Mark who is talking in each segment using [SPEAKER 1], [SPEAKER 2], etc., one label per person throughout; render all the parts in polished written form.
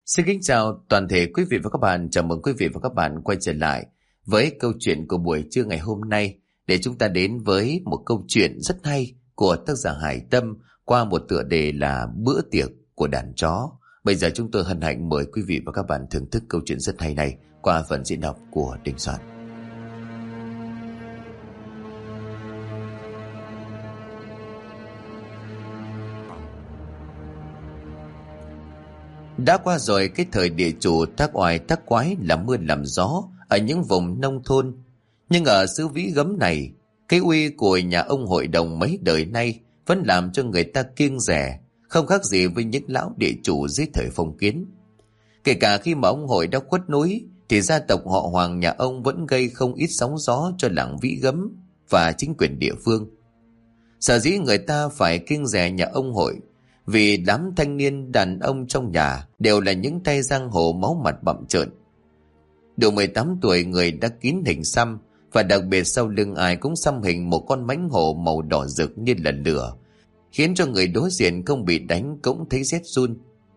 [SPEAKER 1] Xin kính chào toàn thể quý vị và các bạn. Chào mừng quý vị và các bạn quay trở lại với câu chuyện của buổi trưa ngày hôm nay, để chúng ta đến với một câu chuyện rất hay của tác giả Hải Tâm qua một tựa đề là Bữa tiệc của đàn chó. Bây giờ chúng tôi hân hạnh mời quý vị và các bạn thưởng thức câu chuyện rất hay này qua phần diễn đọc của Đình Soạn. Đã qua rồi cái thời địa chủ tác oai tác quái làm mưa làm gió ở những vùng nông thôn. Nhưng ở xứ Vĩ Gấm này, cái uy của nhà ông hội đồng mấy đời nay vẫn làm cho người ta kiêng dè, không khác gì với những lão địa chủ dưới thời phong kiến. Kể cả khi mà ông hội đã khuất núi, thì gia tộc họ Hoàng nhà ông vẫn gây không ít sóng gió cho làng Vĩ Gấm và chính quyền địa phương. Sở dĩ người ta phải kiêng dè nhà ông hội vì đám thanh niên đàn ông trong nhà đều là những tay giang hồ máu mặt bặm trợn. Đủ 18 tuổi người đã kín hình xăm, và đặc biệt sau lưng ai cũng xăm hình một con mãnh hổ màu đỏ rực như là lửa, khiến cho người đối diện không bị đánh cũng thấy rét run.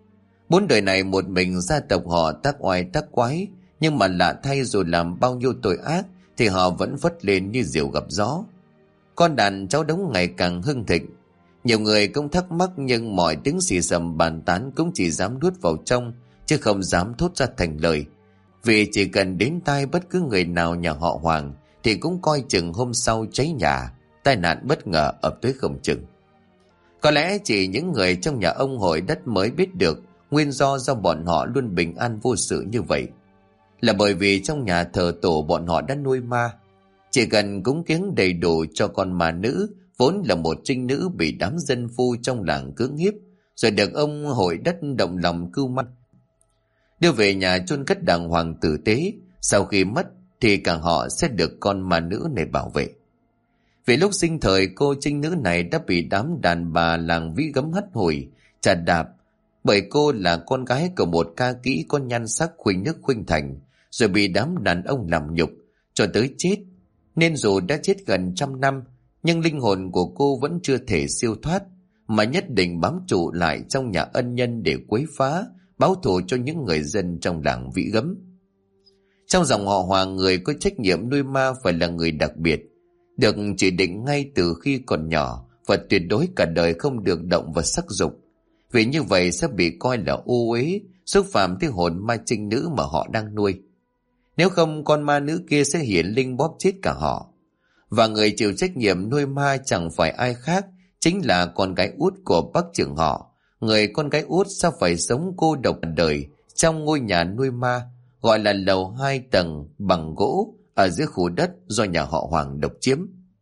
[SPEAKER 1] 4 đời này một mình gia tộc họ tác oai tác quái, nhưng mà lạ thay dù làm bao nhiêu tội ác thì họ vẫn vất lên như diều gặp gió. Con đàn cháu đống ngày càng hưng thịnh. Nhiều người cũng thắc mắc, nhưng mọi tiếng xì xầm bàn tán cũng chỉ dám nuốt vào trong, chứ không dám thốt ra thành lời. Vì chỉ cần đến tai bất cứ người nào nhà họ Hoàng thì cũng coi chừng hôm sau cháy nhà, tai nạn bất ngờ ập tới không chừng. Có lẽ chỉ những người trong nhà ông hội đất mới biết được nguyên do bọn họ luôn bình an vô sự như vậy là bởi vì trong nhà thờ tổ bọn họ đã nuôi ma. Chỉ cần cúng kiếng đầy đủ cho con ma nữ vốn là một trinh nữ bị đám dân phu trong làng cưỡng hiếp, rồi được ông hội đất động lòng cưu mang, đưa về nhà chôn cất đàng hoàng tử tế. Sau khi mất thì cả họ sẽ được con ma nữ này bảo vệ. Vì lúc sinh thời cô trinh nữ này đã bị đám đàn bà làng Vĩ Gấm hất hủi, chà đạp, bởi cô là con gái của một ca kỹ có nhan sắc khuynh nước khuynh thành, rồi bị đám đàn ông làm nhục cho tới chết. Nên dù đã chết gần 100 năm, nhưng linh hồn của cô vẫn chưa thể siêu thoát, mà nhất định bám trụ lại trong nhà ân nhân để quấy phá, báo thù cho những người dân trong làng Vĩ Gấm. Trong dòng họ Hoàng, người có trách nhiệm nuôi ma phải là người đặc biệt, được chỉ định ngay từ khi còn nhỏ, và tuyệt đối cả đời không được động vào sắc dục, vì như vậy sẽ bị coi là ô uế, xúc phạm tới hồn ma trinh nữ mà họ đang nuôi. Nếu không, con ma nữ kia sẽ hiển linh bóp chết cả họ. Và người chịu trách nhiệm nuôi ma chẳng phải ai khác, chính là con gái út của bác trưởng họ. Người con gái út sẽ phải sống cô độc đời trong ngôi nhà nuôi ma, gọi là lầu 2 tầng bằng gỗ ở dưới khu đất do nhà họ Hoàng độc chiếm.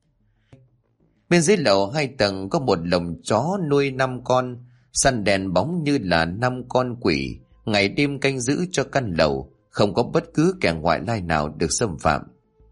[SPEAKER 1] Bên dưới lầu 2 tầng có một lồng chó nuôi 5 con, săn đèn bóng như là 5 con quỷ, ngày đêm canh giữ cho căn lầu, không có bất cứ kẻ ngoại lai nào được xâm phạm.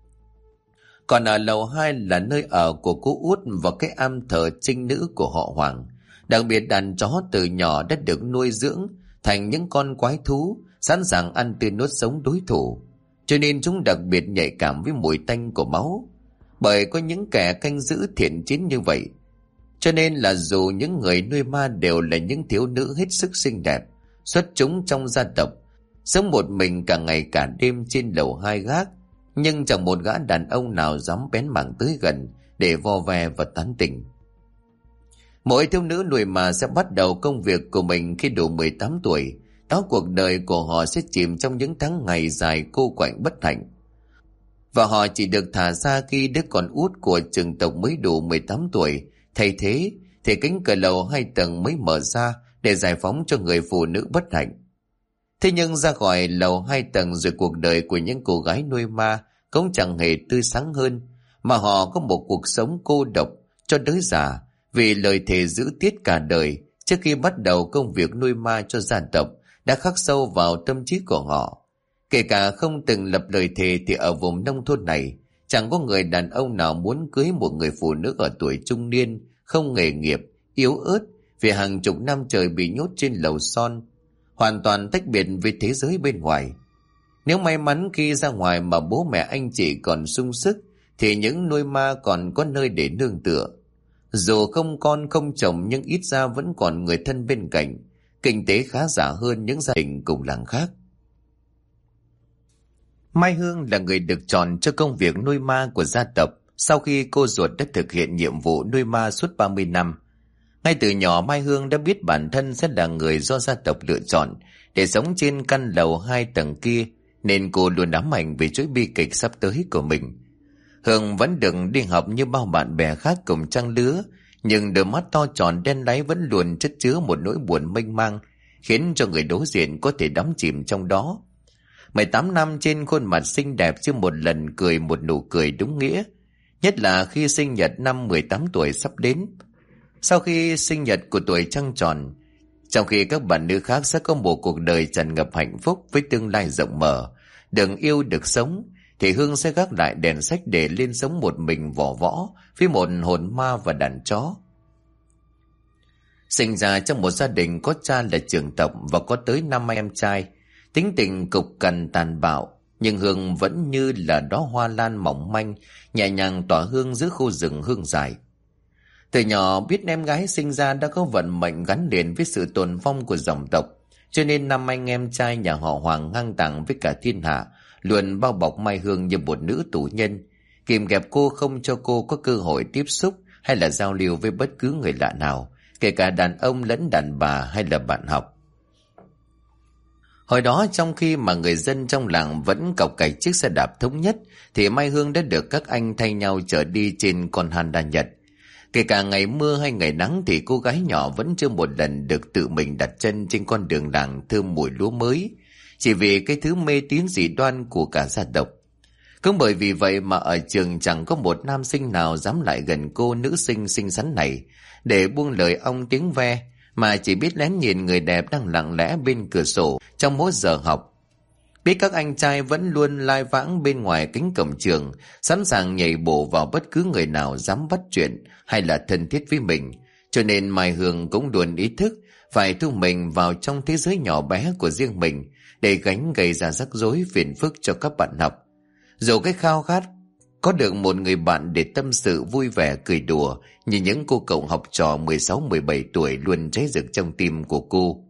[SPEAKER 1] Còn ở lầu 2 là nơi ở của cô út và cái am thờ trinh nữ của họ Hoàng. Đặc biệt đàn chó từ nhỏ đã được nuôi dưỡng thành những con quái thú, sẵn sàng ăn tươi nuốt sống đối thủ, cho nên chúng đặc biệt nhạy cảm với mùi tanh của máu. Bởi có những kẻ canh giữ thiện chiến như vậy, cho nên là dù những người nuôi ma đều là những thiếu nữ hết sức xinh đẹp, xuất chúng trong gia tộc, sống một mình cả ngày cả đêm trên lầu 2 gác, nhưng chẳng một gã đàn ông nào dám bén mảng tới gần để vo ve và tán tỉnh. Mỗi thiếu nữ nuôi ma sẽ bắt đầu công việc của mình khi đủ 18 tuổi. Đó, cuộc đời của họ sẽ chìm trong những tháng ngày dài cô quạnh bất hạnh. Và họ chỉ được thả ra khi đứa con út của trưởng tộc mới đủ 18 tuổi. Thay thế thì cánh cửa lầu 2 tầng mới mở ra để giải phóng cho người phụ nữ bất hạnh. Thế nhưng ra khỏi lầu 2 tầng rồi, cuộc đời của những cô gái nuôi ma cũng chẳng hề tươi sáng hơn, mà họ có một cuộc sống cô độc cho tới già, vì lời thề giữ tiết cả đời trước khi bắt đầu công việc nuôi ma cho gia tộc đã khắc sâu vào tâm trí của họ. Kể cả không từng lập lời thề thì ở vùng nông thôn này chẳng có người đàn ông nào muốn cưới một người phụ nữ ở tuổi trung niên, không nghề nghiệp, yếu ớt vì hàng chục năm trời bị nhốt trên lầu son, hoàn toàn tách biệt với thế giới bên ngoài. Nếu may mắn khi ra ngoài mà bố mẹ anh chị còn sung sức thì những nuôi ma còn có nơi để nương tựa. Dù không con không chồng nhưng ít ra vẫn còn người thân bên cạnh, kinh tế khá giả hơn những gia đình cùng làng khác. Mai Hương là người được chọn cho công việc nuôi ma của gia tộc sau khi cô ruột đã thực hiện nhiệm vụ nuôi ma suốt 30 năm. Ngay từ nhỏ Mai Hương đã biết bản thân sẽ là người do gia tộc lựa chọn để sống trên căn lầu 2 tầng kia, nên cô luôn ám ảnh về chuỗi bi kịch sắp tới của mình. Hương vẫn được đi học như bao bạn bè khác cùng trang lứa, nhưng đôi mắt to tròn đen láy vẫn luôn chất chứa một nỗi buồn mênh mang, khiến cho người đối diện có thể đắm chìm trong đó. 18 năm trên khuôn mặt xinh đẹp chưa một lần cười một nụ cười đúng nghĩa, nhất là khi sinh nhật năm 18 tuổi sắp đến. Sau khi sinh nhật của tuổi trăng tròn, trong khi các bạn nữ khác sẽ có một cuộc đời tràn ngập hạnh phúc với tương lai rộng mở, được yêu được sống, thì Hương sẽ gác lại đèn sách để lên sống một mình vỏ võ với một hồn ma và đàn chó. Sinh ra trong một gia đình có cha là trưởng tộc và có tới 5 anh em trai, tính tình cục cằn tàn bạo, nhưng Hương vẫn như là đóa hoa lan mỏng manh, nhẹ nhàng tỏa hương giữa khu rừng hương dài. Từ nhỏ biết em gái sinh ra đã có vận mệnh gắn liền với sự tồn vong của dòng tộc, cho nên 5 anh em trai nhà họ Hoàng ngang tàng với cả thiên hạ, luôn bao bọc Mai Hương như một nữ tù nhân, kìm kẹp cô không cho cô có cơ hội tiếp xúc hay là giao lưu với bất cứ người lạ nào, kể cả đàn ông lẫn đàn bà hay là bạn học. Hồi đó trong khi mà người dân trong làng vẫn cọc cạch chiếc xe đạp thống nhất, thì Mai Hương đã được các anh thay nhau chở đi trên con Honda Nhật. Kể cả ngày mưa hay ngày nắng thì cô gái nhỏ vẫn chưa một lần được tự mình đặt chân trên con đường làng thơm mùi lúa mới, chỉ vì cái thứ mê tín dị đoan của cả gia tộc. Cũng bởi vì vậy mà ở trường chẳng có một nam sinh nào dám lại gần cô nữ sinh xinh xắn này để buông lời ong tiếng ve, mà chỉ biết lén nhìn người đẹp đang lặng lẽ bên cửa sổ trong mỗi giờ học. Biết các anh trai vẫn luôn lai vãng bên ngoài cánh cổng trường, sẵn sàng nhảy bổ vào bất cứ người nào dám bắt chuyện hay là thân thiết với mình, cho nên Mai Hương cũng luôn ý thức phải thu mình vào trong thế giới nhỏ bé của riêng mình để gánh gây ra rắc rối phiền phức cho các bạn học. Dù cái khao khát có được một người bạn để tâm sự vui vẻ cười đùa như những cô cậu học trò 16-17 tuổi luôn cháy rực trong tim của cô.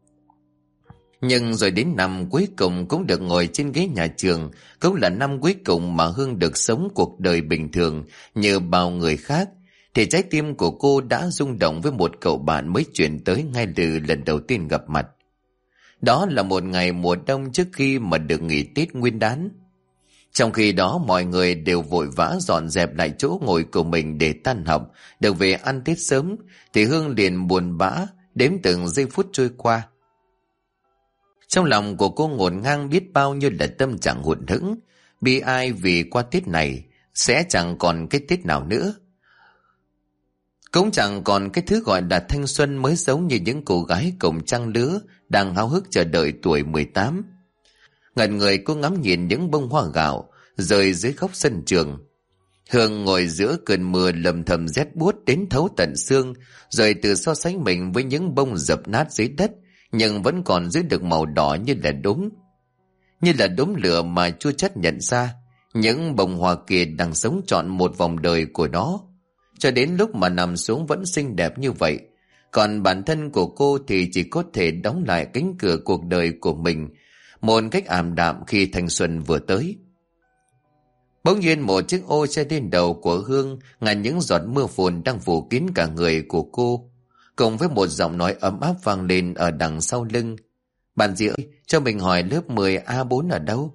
[SPEAKER 1] Nhưng rồi đến năm cuối cùng cũng được ngồi trên ghế nhà trường, cũng là năm cuối cùng mà Hương được sống cuộc đời bình thường như bao người khác, thì trái tim của cô đã rung động với một cậu bạn mới chuyển tới ngay từ lần đầu tiên gặp mặt. Đó là một ngày mùa đông trước khi mà được nghỉ Tết Nguyên đán. Trong khi đó mọi người đều vội vã dọn dẹp lại chỗ ngồi của mình để tan học, được về ăn Tết sớm, thì Hương liền buồn bã đếm từng giây phút trôi qua. Trong lòng của cô ngổn ngang biết bao nhiêu là tâm trạng hụt hẫng, bi ai vì qua Tết này sẽ chẳng còn cái Tết nào nữa. Cũng chẳng còn cái thứ gọi là thanh xuân mới giống như những cô gái cùng trang lứa đang háo hức chờ đợi tuổi 18. Ngẩn người cô ngắm nhìn những bông hoa gạo rơi dưới góc sân trường. Hương ngồi giữa cơn mưa lầm thầm rét buốt đến thấu tận xương, rồi tự so sánh mình với những bông dập nát dưới đất nhưng vẫn còn giữ được màu đỏ như là đốm lửa mà chưa chắc nhận ra những bông hoa kia đang sống trọn một vòng đời của nó, cho đến lúc mà nằm xuống vẫn xinh đẹp như vậy. Còn bản thân của cô thì chỉ có thể đóng lại cánh cửa cuộc đời của mình một cách ảm đạm khi thanh xuân vừa tới. Bỗng nhiên một chiếc ô che lên đầu của Hương, ngàn những giọt mưa phùn đang phủ kín cả người của cô, cùng với một giọng nói ấm áp vang lên ở đằng sau lưng. Bạn dì ơi, cho mình hỏi lớp 10A4 ở đâu?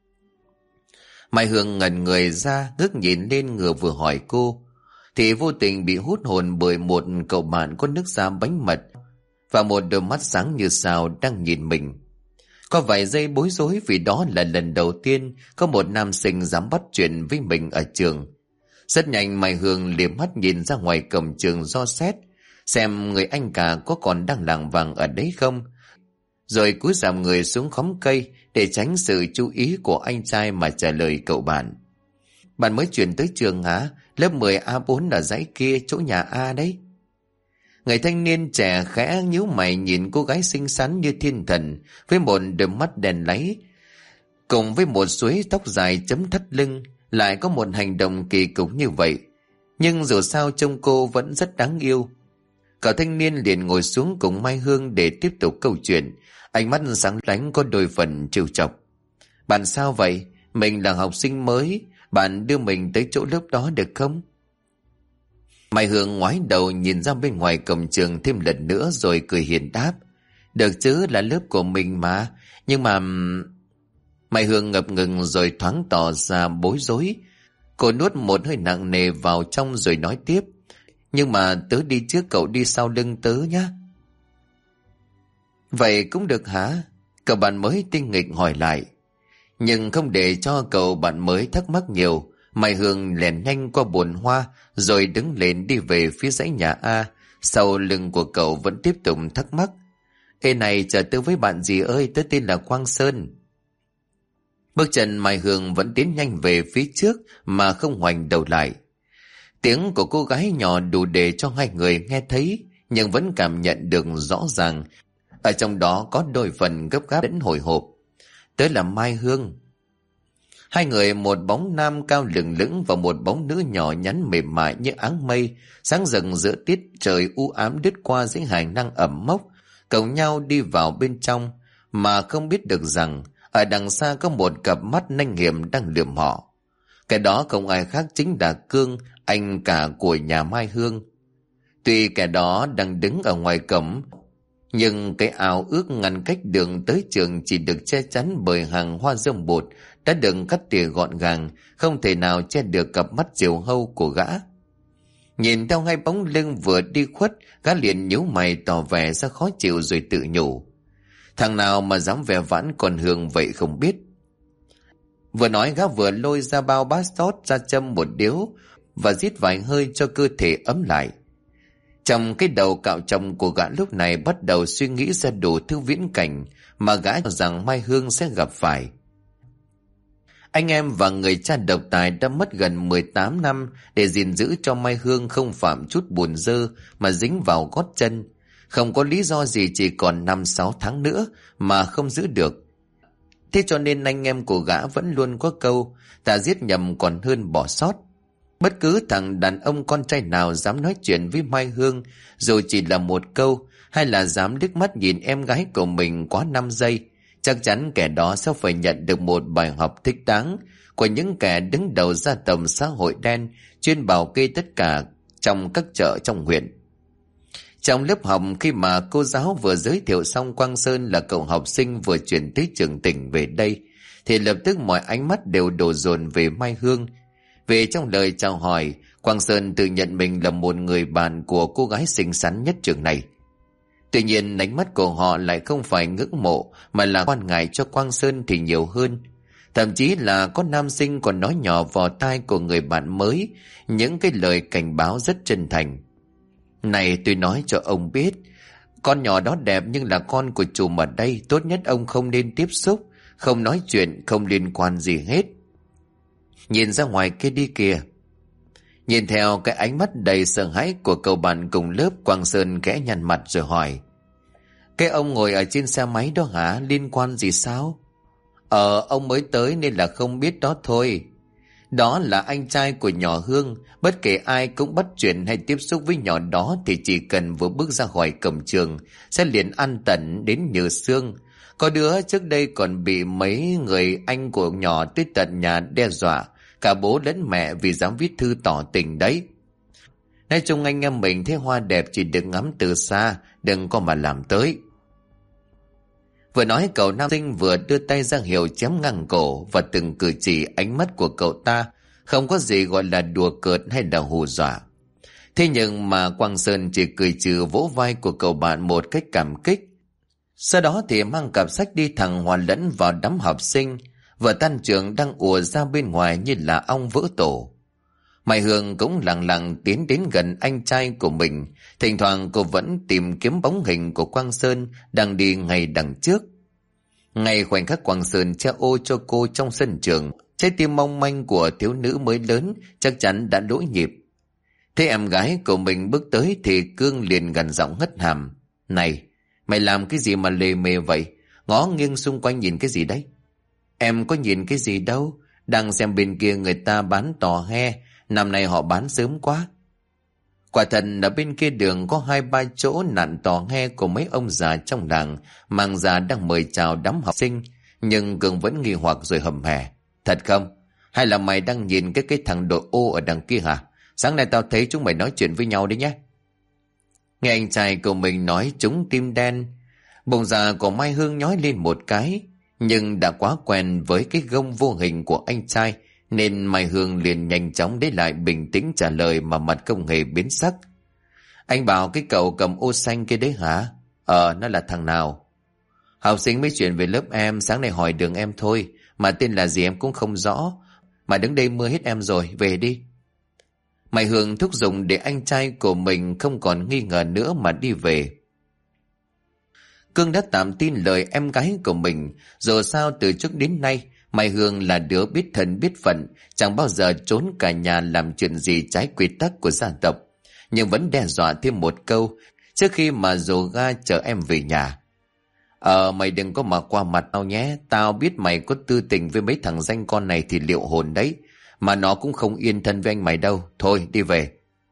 [SPEAKER 1] Mai Hương ngẩn người ra, ngước nhìn lên người vừa hỏi cô, thì vô tình bị hút hồn bởi một cậu bạn có nước da bánh mật và một đôi mắt sáng như sao đang nhìn mình. Có vài giây bối rối vì đó là lần đầu tiên có một nam sinh dám bắt chuyện với mình ở trường. Rất nhanh Mai Hương liếc mắt nhìn ra ngoài cổng trường do xét, xem người anh cả có còn đang lảng vảng ở đấy không, rồi cúi giảm người xuống khóm cây để tránh sự chú ý của anh trai mà trả lời cậu bạn. Bạn mới chuyển tới trường hả? Lớp 10A4 ở dãy kia, chỗ nhà A đấy. Người thanh niên trẻ khẽ nhíu mày nhìn cô gái xinh xắn như thiên thần với một đôi mắt đèn láy, cùng với một suối tóc dài chấm thắt lưng, lại có một hành động kỳ cục như vậy. Nhưng dù sao trông cô vẫn rất đáng yêu. Cậu thanh niên liền ngồi xuống cùng Mai Hương để tiếp tục câu chuyện. Ánh mắt sáng lánh có đôi phần trêu chọc. Bạn sao vậy? Mình là học sinh mới. Bạn đưa mình tới chỗ lớp đó được không? Mai Hương ngoái đầu nhìn ra bên ngoài cổng trường thêm lần nữa rồi cười hiền đáp. Được chứ, là lớp của mình mà. Nhưng mà... Mai Hương ngập ngừng rồi thoáng tỏ ra bối rối. Cô nuốt một hơi nặng nề vào trong rồi nói tiếp. Nhưng mà tớ đi trước, cậu đi sau lưng tớ nhé. Vậy cũng được hả? Cậu bạn mới tinh nghịch hỏi lại. Nhưng không để cho cậu bạn mới thắc mắc nhiều, Mai Hương lèn nhanh qua bồn hoa rồi đứng lên đi về phía dãy nhà A. Sau lưng của cậu vẫn tiếp tục thắc mắc. Ê này, chờ tớ với bạn gì ơi, tớ tên là Quang Sơn. Bước chân Mai Hương vẫn tiến nhanh về phía trước mà không ngoảnh đầu lại. Tiếng của cô gái nhỏ đủ để cho hai người nghe thấy, nhưng vẫn cảm nhận được rõ ràng. Ở trong đó có đôi phần gấp gáp đến hồi hộp. Tớ là Mai Hương. Hai người, một bóng nam cao lừng lững và một bóng nữ nhỏ nhắn mềm mại như áng mây, sáng rực giữa tiết trời u ám đứt qua dãy hành lang ẩm mốc, cầu nhau đi vào bên trong, mà không biết được rằng ở đằng xa có một cặp mắt nanh hiểm đang lườm họ. Cái đó không ai khác chính là Cương, anh cả của nhà Mai Hương. Tuy kẻ đó đang đứng ở ngoài cổng, nhưng cái áo ước ngăn cách đường tới trường chỉ được che chắn bởi hàng hoa rơm bột đã được cắt tỉa gọn gàng, không thể nào che được cặp mắt diều hâu của gã. Nhìn theo hai bóng lưng vừa đi khuất, gã liền nhíu mày tỏ vẻ ra khó chịu rồi tự nhủ. Thằng nào mà dám vẻ vãn còn Hương vậy không biết. Vừa nói gã vừa lôi ra bao bát sót ra châm một điếu và rít vài hơi cho cơ thể ấm lại. Trong cái đầu cạo trồng của gã lúc này bắt đầu suy nghĩ ra đủ thứ viễn cảnh mà gã cho rằng Mai Hương sẽ gặp phải. Anh em và người cha độc tài đã mất gần 18 năm để gìn giữ cho Mai Hương không phạm chút bùn dơ mà dính vào gót chân. Không có lý do gì chỉ còn 5-6 tháng nữa mà không giữ được. Thế cho nên anh em của gã vẫn luôn có câu ta giết nhầm còn hơn bỏ sót. Bất cứ thằng đàn ông con trai nào dám nói chuyện với Mai Hương dù chỉ là một câu, hay là dám liếc mắt nhìn em gái của mình quá 5 giây, chắc chắn kẻ đó sẽ phải nhận được một bài học thích đáng của những kẻ đứng đầu gia tầm xã hội đen chuyên bảo kê tất cả trong các chợ trong huyện. Trong lớp học, khi mà cô giáo vừa giới thiệu xong Quang Sơn là cậu học sinh vừa chuyển tới trường tỉnh về đây, thì lập tức mọi ánh mắt đều đổ dồn về Mai Hương. Về trong lời chào hỏi, Quang Sơn tự nhận mình là một người bạn của cô gái xinh xắn nhất trường này. Tuy nhiên ánh mắt của họ lại không phải ngưỡng mộ mà là quan ngại cho Quang Sơn thì nhiều hơn. Thậm chí là có nam sinh còn nói nhỏ vào tai của người bạn mới những cái lời cảnh báo rất chân thành. Này, tôi nói cho ông biết, con nhỏ đó đẹp nhưng là con của trùm ở đây, tốt nhất ông không nên tiếp xúc, không nói chuyện, không liên quan gì hết. Nhìn ra ngoài kia đi kìa. Nhìn theo cái ánh mắt đầy sợ hãi của cậu bạn cùng lớp, Quang Sơn khẽ nhăn mặt rồi hỏi. Cái ông ngồi ở trên xe máy đó hả? Liên quan gì sao? Ông mới tới nên là không biết đó thôi. Đó là anh trai của nhỏ Hương. Bất kể ai cũng bắt chuyện hay tiếp xúc với nhỏ đó thì chỉ cần vừa bước ra khỏi cổng trường sẽ liền ăn tận đến như xương. Có đứa trước đây còn bị mấy người anh của nhỏ tới tận nhà đe dọa cả bố lẫn mẹ vì dám viết thư tỏ tình đấy. Nói chung anh em mình thấy hoa đẹp chỉ được ngắm từ xa, đừng có mà làm tới. Vừa nói cậu nam sinh vừa đưa tay ra hiệu chém ngang cổ, và từng cử chỉ ánh mắt của cậu ta không có gì gọi là đùa cợt hay là hù dọa. Thế nhưng mà Quang Sơn chỉ cười trừ vỗ vai của cậu bạn một cách cảm kích. Sau đó thì mang cặp sách đi thẳng hòa lẫn vào đám học sinh. Vợ tan trường đang ùa ra bên ngoài như là ong vỡ tổ. Mai Hương cũng lặng lặng tiến đến gần anh trai của mình. Thỉnh thoảng cô vẫn tìm kiếm bóng hình của Quang Sơn đang đi ngay đằng trước. Ngay khoảnh khắc Quang Sơn che ô cho cô trong sân trường, trái tim mong manh của thiếu nữ mới lớn chắc chắn đã lỗi nhịp. Thế em gái của mình bước tới thì Cương liền gằn giọng hất hàm. Này, mày làm cái gì mà lề mề vậy? Ngó nghiêng xung quanh nhìn cái gì đấy? Em có nhìn cái gì đâu, đang xem bên kia người ta bán tò he, năm nay họ bán sớm quá. Quả thật ở bên kia đường có 2-3 chỗ nạn tò he của mấy ông già trong làng, mang ra đang mời chào đám học sinh, nhưng Cường vẫn nghi hoặc rồi hầm hè. Thật không? Hay là mày đang nhìn cái thằng đội ô ở đằng kia hả? Sáng nay tao thấy chúng mày nói chuyện với nhau đấy nhé. Nghe anh trai của mình nói chúng tim đen, bụng dạ của Mai Hương nhói lên một cái, nhưng đã quá quen với cái gông vô hình của anh trai, nên Mai Hương liền nhanh chóng lấy lại bình tĩnh trả lời mà mặt không hề biến sắc. Anh bảo cái cậu cầm ô xanh kia đấy hả? Nó là thằng nào? Học sinh mới chuyển về lớp em, sáng nay hỏi đường em thôi, mà tên là gì em cũng không rõ, mà đứng đây mưa hết em rồi, về đi. Mai Hương thúc giục để anh trai của mình không còn nghi ngờ nữa mà đi về. Cương đã tạm tin lời em gái của mình, dù sao từ trước đến nay Mai Hương là đứa biết thân biết phận, chẳng bao giờ trốn cả nhà làm chuyện gì trái quy tắc của gia tộc, nhưng vẫn đe dọa thêm một câu trước khi mà dồ ga chở em về nhà. Mày đừng có mà qua mặt tao nhé, tao biết mày có tư tình với mấy thằng danh con này thì liệu hồn đấy, mà nó cũng không yên thân với anh mày đâu, thôi đi về.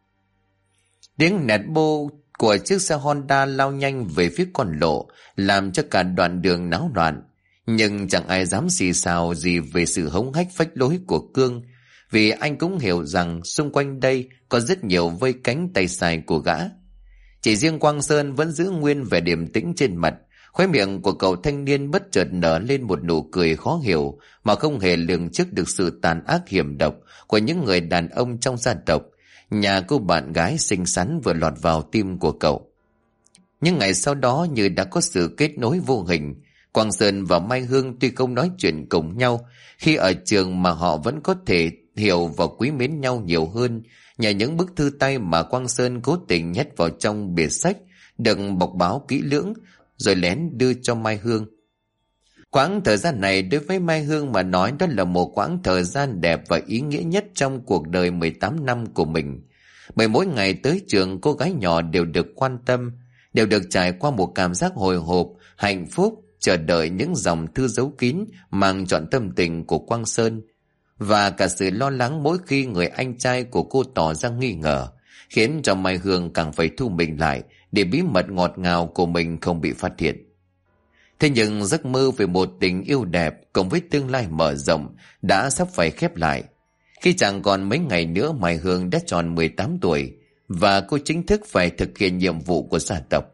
[SPEAKER 1] Tiếng nẹt bô của chiếc xe Honda lao nhanh về phía con lộ, làm cho cả đoạn đường náo loạn. Nhưng chẳng ai dám xì xào gì về sự hống hách phách lối của Cương, vì anh cũng hiểu rằng xung quanh đây có rất nhiều vây cánh tay sai của gã. Chỉ riêng Quang Sơn vẫn giữ nguyên vẻ điềm tĩnh trên mặt, khóe miệng của cậu thanh niên bất chợt nở lên một nụ cười khó hiểu mà không hề lường trước được sự tàn ác hiểm độc của những người đàn ông trong gia tộc. Nhà cô bạn gái xinh xắn vừa lọt vào tim của cậu. Nhưng ngày sau đó như đã có sự kết nối vô hình. Quang Sơn và Mai Hương tuy không nói chuyện cùng nhau khi ở trường, mà họ vẫn có thể hiểu và quý mến nhau nhiều hơn nhờ những bức thư tay mà Quang Sơn cố tình nhét vào trong bìa sách được bọc báo kỹ lưỡng rồi lén đưa cho Mai Hương. Quãng thời gian này đối với Mai Hương mà nói đó là một quãng thời gian đẹp và ý nghĩa nhất trong cuộc đời 18 năm của mình. Bởi mỗi ngày tới trường, cô gái nhỏ đều được quan tâm, đều được trải qua một cảm giác hồi hộp, hạnh phúc, chờ đợi những dòng thư giấu kín mang trọn tâm tình của Quang Sơn, và cả sự lo lắng mỗi khi người anh trai của cô tỏ ra nghi ngờ, khiến cho Mai Hương càng phải thu mình lại để bí mật ngọt ngào của mình không bị phát hiện. Thế nhưng giấc mơ về một tình yêu đẹp cùng với tương lai mở rộng đã sắp phải khép lại. Khi chẳng còn mấy ngày nữa, Mai Hương đã tròn 18 tuổi và cô chính thức phải thực hiện nhiệm vụ của gia tộc.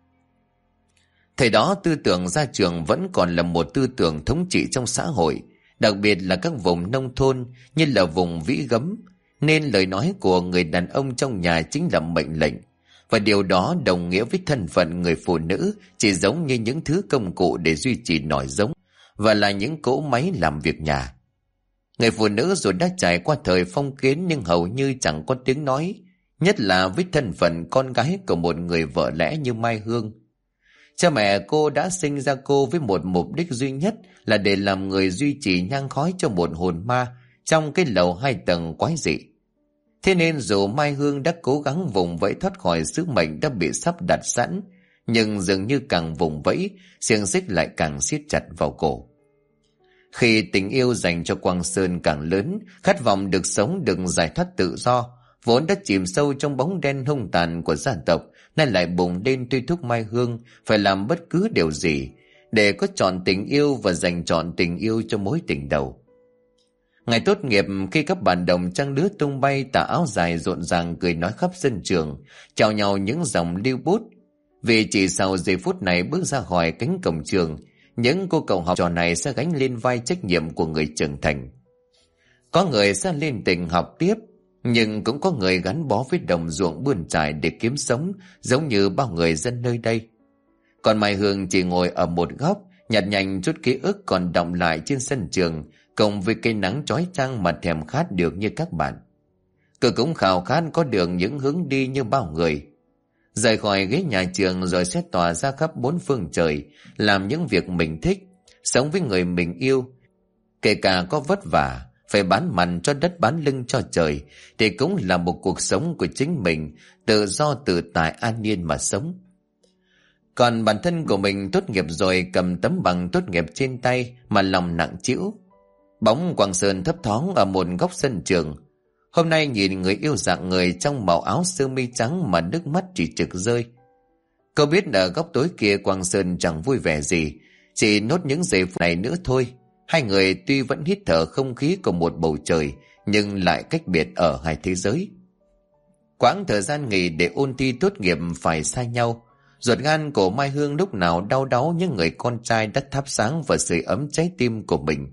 [SPEAKER 1] Thời đó tư tưởng ra trường vẫn còn là một tư tưởng thống trị trong xã hội, đặc biệt là các vùng nông thôn như là vùng Vĩ Gấm, nên lời nói của người đàn ông trong nhà chính là mệnh lệnh. Và điều đó đồng nghĩa với thân phận người phụ nữ chỉ giống như những thứ công cụ để duy trì nòi giống, và là những cỗ máy làm việc nhà. Người phụ nữ dù đã trải qua thời phong kiến nhưng hầu như chẳng có tiếng nói, nhất là với thân phận con gái của một người vợ lẽ như Mai Hương. Cha mẹ cô đã sinh ra cô với một mục đích duy nhất là để làm người duy trì nhang khói cho một hồn ma trong cái lầu 2 tầng quái dị. Thế nên dù Mai Hương đã cố gắng vùng vẫy thoát khỏi sứ mệnh đã bị sắp đặt sẵn, nhưng dường như càng vùng vẫy, xiềng xích lại càng siết chặt vào cổ. Khi tình yêu dành cho Quang Sơn càng lớn, khát vọng được sống, được giải thoát tự do, vốn đã chìm sâu trong bóng đen hung tàn của gia tộc, nay lại bùng lên tuy thúc Mai Hương phải làm bất cứ điều gì để có chọn tình yêu và dành chọn tình yêu cho mối tình đầu. Ngày tốt nghiệp, khi các bạn đồng trang lứa tung bay, tà áo dài rộn ràng cười nói khắp sân trường, chào nhau những dòng lưu bút. Vì chỉ sau giây phút này bước ra khỏi cánh cổng trường, những cô cậu học trò này sẽ gánh lên vai trách nhiệm của người trưởng thành. Có người sẽ lên tỉnh học tiếp, nhưng cũng có người gắn bó với đồng ruộng bươn trải để kiếm sống, giống như bao người dân nơi đây. Còn Mai Hương chỉ ngồi ở một góc, nhặt nhạnh chút ký ức còn đọng lại trên sân trường, cộng với cây nắng chói chang mà thèm khát được như các bạn. Cô cũng khao khát có được những hướng đi như bao người. Rời khỏi ghế nhà trường rồi sẽ tỏa ra khắp bốn phương trời, làm những việc mình thích, sống với người mình yêu. Kể cả có vất vả, phải bán mặt cho đất bán lưng cho trời, thì cũng là một cuộc sống của chính mình, tự do tự tại an nhiên mà sống. Còn bản thân của mình tốt nghiệp rồi, cầm tấm bằng tốt nghiệp trên tay mà lòng nặng trĩu. Bóng Quang Sơn thấp thoáng ở một góc sân trường. Hôm nay nhìn người yêu dạng người trong màu áo sơ mi trắng mà nước mắt chỉ trực rơi. Cô biết ở góc tối kia Quang Sơn chẳng vui vẻ gì, chỉ nốt những giây phút này nữa thôi. Hai người tuy vẫn hít thở không khí của một bầu trời, nhưng lại cách biệt ở hai thế giới. Quãng thời gian nghỉ để ôn thi tốt nghiệp phải xa nhau. Ruột gan của Mai Hương lúc nào đau đáu những người con trai đã thắp sáng và sưởi ấm trái tim của mình.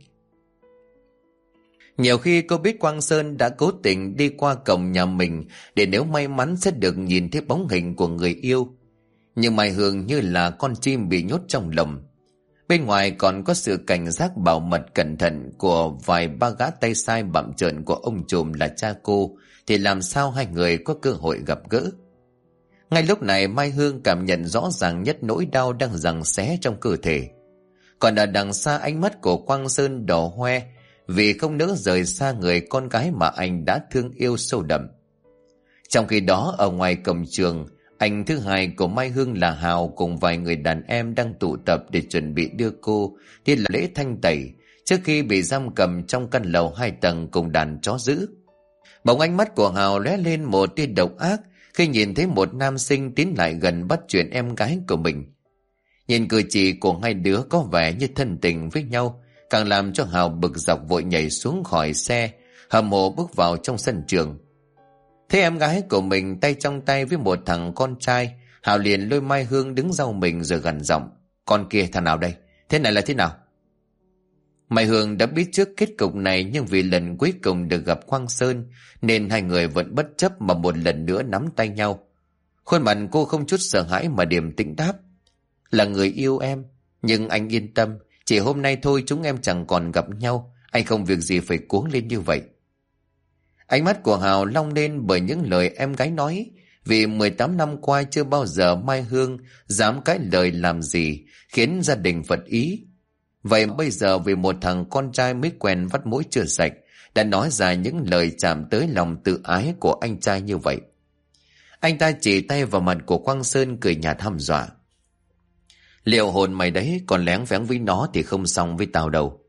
[SPEAKER 1] Nhiều khi cô biết Quang Sơn đã cố tình đi qua cổng nhà mình để nếu may mắn sẽ được nhìn thấy bóng hình của người yêu. Nhưng Mai Hương như là con chim bị nhốt trong lồng. Bên ngoài còn có sự cảnh giác bảo mật cẩn thận của vài ba gã tay sai bặm trợn của ông trùm là cha cô, thì làm sao hai người có cơ hội gặp gỡ. Ngay lúc này Mai Hương cảm nhận rõ ràng nhất nỗi đau đang giằng xé trong cơ thể. Còn ở đằng xa ánh mắt của Quang Sơn đỏ hoe vì không nỡ rời xa người con gái mà anh đã thương yêu sâu đậm. Trong khi đó ở ngoài cổng trường, anh thứ hai của Mai Hương là Hào cùng vài người đàn em đang tụ tập để chuẩn bị đưa cô đi làm lễ thanh tẩy trước khi bị giam cầm trong căn lầu 2 tầng cùng đàn chó dữ. Bỗng ánh mắt của Hào lóe lên một tia độc ác khi nhìn thấy một nam sinh tiến lại gần bắt chuyện em gái của mình. Nhìn cử chỉ của hai đứa có vẻ như thân tình với nhau, càng làm cho Hào bực dọc vội nhảy xuống khỏi xe, hầm hồ bước vào trong sân trường. Thấy em gái của mình tay trong tay với một thằng con trai, Hào liền lôi Mai Hương đứng sau mình rồi gằn giọng: "Con kia thằng nào đây? Thế này là thế nào?" Mai Hương đã biết trước kết cục này, nhưng vì lần cuối cùng được gặp Quang Sơn nên hai người vẫn bất chấp mà một lần nữa nắm tay nhau. Khuôn mặt cô không chút sợ hãi mà điềm tĩnh đáp: "Là người yêu em, nhưng anh yên tâm, chỉ hôm nay thôi chúng em chẳng còn gặp nhau, anh không việc gì phải cuống lên như vậy." Ánh mắt của Hào long lên bởi những lời em gái nói, vì 18 năm qua chưa bao giờ Mai Hương dám cãi lời làm gì khiến gia đình phật ý. Vậy bây giờ vì một thằng con trai mới quen vắt mũi chưa sạch đã nói ra những lời chạm tới lòng tự ái của anh trai như vậy. Anh ta chỉ tay vào mặt của Quang Sơn cười nhạt hăm dọa: "Liệu hồn mày đấy, còn lén vén với nó thì không xong với tao đâu."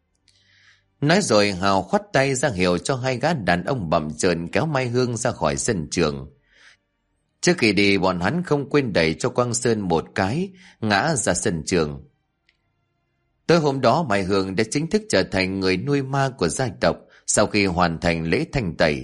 [SPEAKER 1] Nói rồi Hào khoắt tay ra hiệu cho hai gã đàn ông bặm trợn kéo Mai Hương ra khỏi sân trường. Trước khi đi bọn hắn không quên đẩy cho Quang Sơn một cái, ngã ra sân trường. Tối hôm đó Mai Hương đã chính thức trở thành người nuôi ma của gia tộc sau khi hoàn thành lễ thanh tẩy.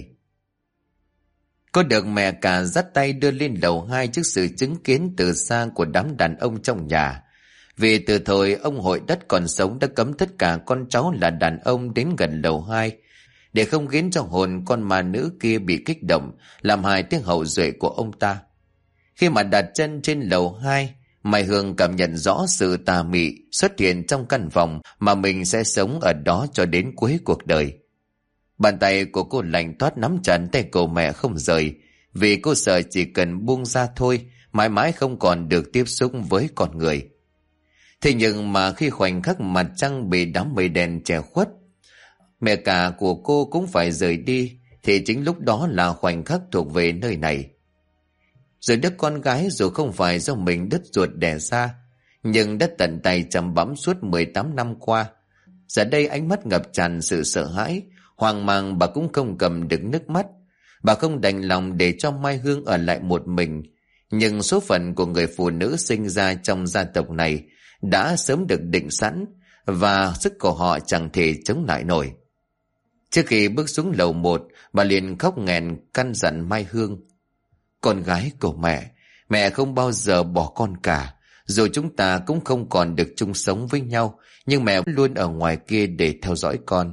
[SPEAKER 1] Cô được mẹ cả dắt tay đưa lên lầu 2 trước sự chứng kiến từ xa của đám đàn ông trong nhà. Vì từ thời ông hội đất còn sống đã cấm tất cả con cháu là đàn ông đến gần lầu 2 để không khiến cho hồn con ma nữ kia bị kích động, làm hại tiếng hậu duệ của ông ta. Khi mà đặt chân trên lầu 2, Mai Hương cảm nhận rõ sự tà mị xuất hiện trong căn phòng mà mình sẽ sống ở đó cho đến cuối cuộc đời. Bàn tay của cô lạnh toát nắm chặt tay của mẹ không rời, vì cô sợ chỉ cần buông ra thôi, mãi mãi không còn được tiếp xúc với con người. Thế nhưng mà khi khoảnh khắc mặt trăng bị đám mây đen che khuất, mẹ cả của cô cũng phải rời đi, thì chính lúc đó là khoảnh khắc thuộc về nơi này. Rồi đứa con gái dù không phải do mình đứt ruột đẻ ra, nhưng đã tận tay chăm bẵm suốt 18 năm qua. Giờ đây ánh mắt ngập tràn sự sợ hãi, hoang mang, bà cũng không cầm được nước mắt. Bà không đành lòng để cho Mai Hương ở lại một mình, nhưng số phận của người phụ nữ sinh ra trong gia tộc này đã sớm được định sẵn, và sức của họ chẳng thể chống lại nổi. Trước khi bước xuống lầu 1, bà liền khóc nghẹn căn dặn Mai Hương: "Con gái của mẹ không bao giờ bỏ con cả. Dù chúng ta cũng không còn được chung sống với nhau, nhưng mẹ luôn ở ngoài kia để theo dõi con."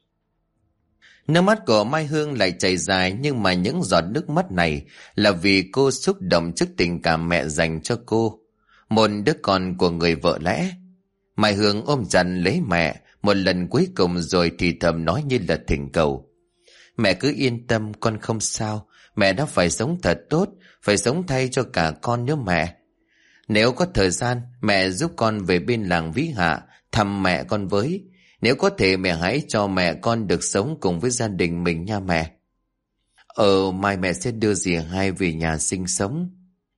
[SPEAKER 1] Nước mắt của Mai Hương lại chảy dài, nhưng mà những giọt nước mắt này là vì cô xúc động trước tình cảm mẹ dành cho cô, một đứa con của người vợ lẽ. Mai Hương ôm chặt lấy mẹ một lần cuối cùng rồi thì thầm nói như là thỉnh cầu: "Mẹ cứ yên tâm, con không sao. Mẹ đã phải sống thật tốt, phải sống thay cho cả con nữa mẹ. Nếu có thời gian, mẹ giúp con về bên làng Vĩ Hạ thăm mẹ con với. Nếu có thể mẹ hãy cho mẹ con được sống cùng với gia đình mình nha mẹ." Mai mẹ sẽ đưa dì hai về nhà sinh sống."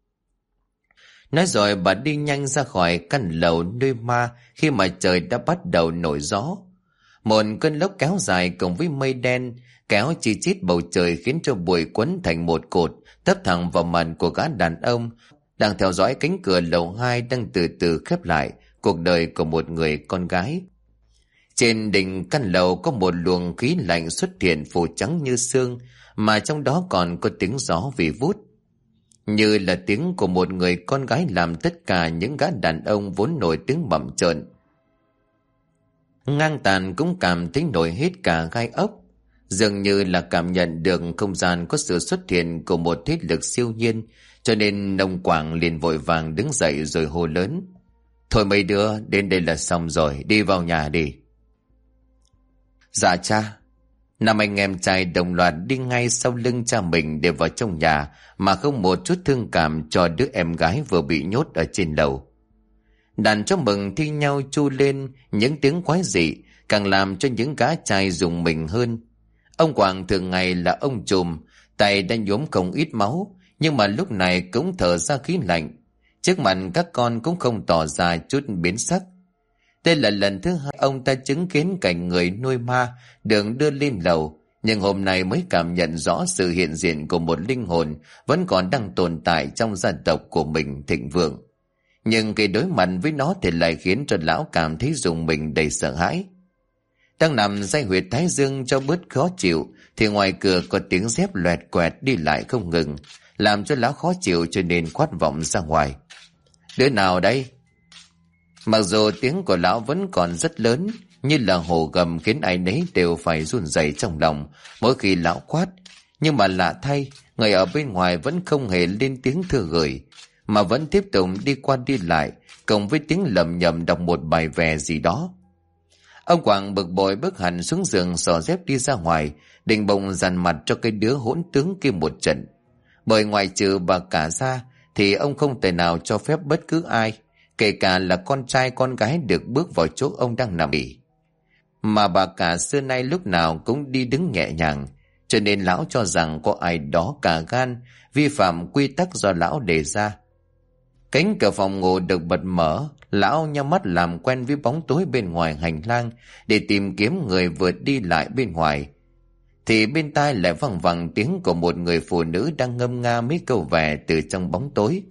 [SPEAKER 1] Nói rồi bà đi nhanh ra khỏi căn lầu nuôi ma khi mà trời đã bắt đầu nổi gió. Một cơn lốc kéo dài cùng với mây đen kéo chi chít bầu trời, khiến cho bụi quấn thành một cột tấp thẳng vào mặt của gã đàn ông đang theo dõi cánh cửa lầu 2 đang từ từ khép lại cuộc đời của một người con gái. Trên đỉnh căn lầu có một luồng khí lạnh xuất hiện, phủ trắng như sương, mà trong đó còn có tiếng gió vì vút, như là tiếng của một người con gái làm tất cả những gã đàn ông vốn nổi tiếng bặm trợn ngang tàn cũng cảm thấy nổi hết cả gai ốc, dường như là cảm nhận được không gian có sự xuất hiện của một thế lực siêu nhiên. Cho nên ông Quảng liền vội vàng đứng dậy rồi hô lớn: "Thôi mấy đứa, đến đây là xong rồi, đi vào nhà đi." "Dạ cha." Năm anh em trai đồng loạt đi ngay sau lưng cha mình để vào trong nhà, mà không một chút thương cảm cho đứa em gái vừa bị nhốt ở trên lầu. Đàn chó mừng thi nhau chu lên, những tiếng quái dị càng làm cho những gã trai rùng mình hơn. Ông Quảng thường ngày là ông trùm, tay đã nhuốm không ít máu, nhưng mà lúc này cũng thở ra khí lạnh. Trước mặt các con cũng không tỏ ra chút biến sắc. Đây là lần thứ hai ông ta chứng kiến cảnh người nuôi ma được đưa lên lầu, nhưng hôm nay mới cảm nhận rõ sự hiện diện của một linh hồn vẫn còn đang tồn tại trong gia tộc của mình thịnh vượng. Nhưng khi đối mặt với nó thì lại khiến cho lão cảm thấy rùng mình đầy sợ hãi. Đang nằm day huyệt thái dương cho bớt khó chịu thì ngoài cửa có tiếng dép loẹt quẹt đi lại không ngừng, làm cho lão khó chịu cho nên quát vọng ra ngoài: "Đứa nào đây?" Mặc dù tiếng của lão vẫn còn rất lớn, như là hổ gầm, khiến ai nấy đều phải run rẩy trong lòng mỗi khi lão quát. Nhưng mà lạ thay, người ở bên ngoài vẫn không hề lên tiếng thưa gửi, mà vẫn tiếp tục đi qua đi lại, cộng với tiếng lầm nhầm đọc một bài vè gì đó. Ông Quảng bực bội bước hẳn xuống giường, xỏ dép đi ra ngoài, định bụng dằn mặt cho cái đứa hỗn tướng kia một trận. Bởi ngoài trừ bà cả ra thì ông không thể nào cho phép bất cứ ai, kể cả là con trai con gái, được bước vào chỗ ông đang nằm nghỉ. Mà bà cả xưa nay lúc nào cũng đi đứng nhẹ nhàng, cho nên lão cho rằng có ai đó cả gan vi phạm quy tắc do lão đề ra. Cánh cửa phòng ngủ được bật mở, lão nhắm mắt làm quen với bóng tối bên ngoài hành lang để tìm kiếm người vừa đi lại bên ngoài. Thì bên tai lại văng vẳng tiếng của một người phụ nữ đang ngâm nga mấy câu vè từ trong bóng tối.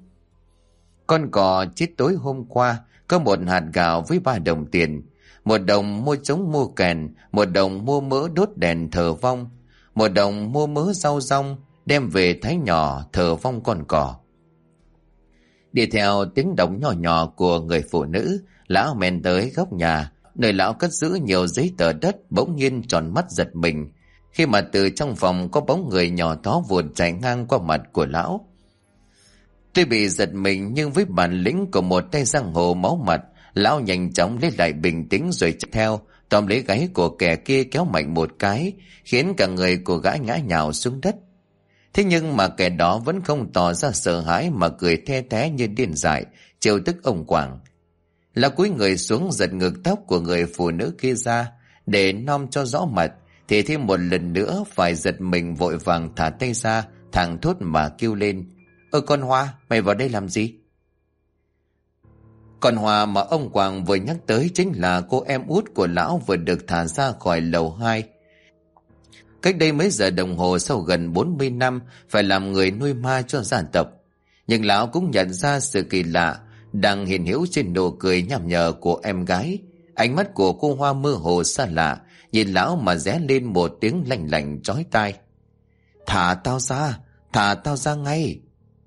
[SPEAKER 1] Con cò chết tối hôm qua có một hạt gạo với 3 đồng tiền, 1 đồng mua trống mua kèn, 1 đồng mua mỡ đốt đèn thờ vong, 1 đồng mua mớ rau rong đem về thái nhỏ thờ vong con cò. Đi theo tiếng động nhỏ nhỏ của người phụ nữ, lão men tới góc nhà nơi lão cất giữ nhiều giấy tờ đất, bỗng nhiên tròn mắt giật mình khi mà từ trong phòng có bóng người nhỏ thó vụt chạy ngang qua mặt của lão. Tuy bị giật mình nhưng với bản lĩnh của một tay giang hồ máu mặt, lão nhanh chóng lấy lại bình tĩnh rồi chạy theo, tóm lấy gáy của kẻ kia kéo mạnh một cái, khiến cả người của gã ngã nhào xuống đất. Thế nhưng mà kẻ đó vẫn không tỏ ra sợ hãi mà cười the thé như điên dại, trêu tức ông Quảng. Lão cúi người xuống giật ngực tóc của người phụ nữ kia ra để nom cho rõ mặt, thì thêm một lần nữa phải giật mình vội vàng thả tay ra, thẳng thốt mà kêu lên: "Ơ con Hoa, mày vào đây làm gì?" Con Hoa mà ông Quảng vừa nhắc tới chính là cô em út của lão vừa được thả ra khỏi lầu 2. Cách đây mấy giờ đồng hồ, sau gần 40 năm phải làm người nuôi ma cho gia tộc. Nhưng lão cũng nhận ra sự kỳ lạ đang hiện hữu trên nụ cười nham nhở của em gái. Ánh mắt của cô Hoa mơ hồ xa lạ, nhìn lão mà ré lên một tiếng lạnh lạnh chói tai: "Thả tao ra, thả tao ra ngay!"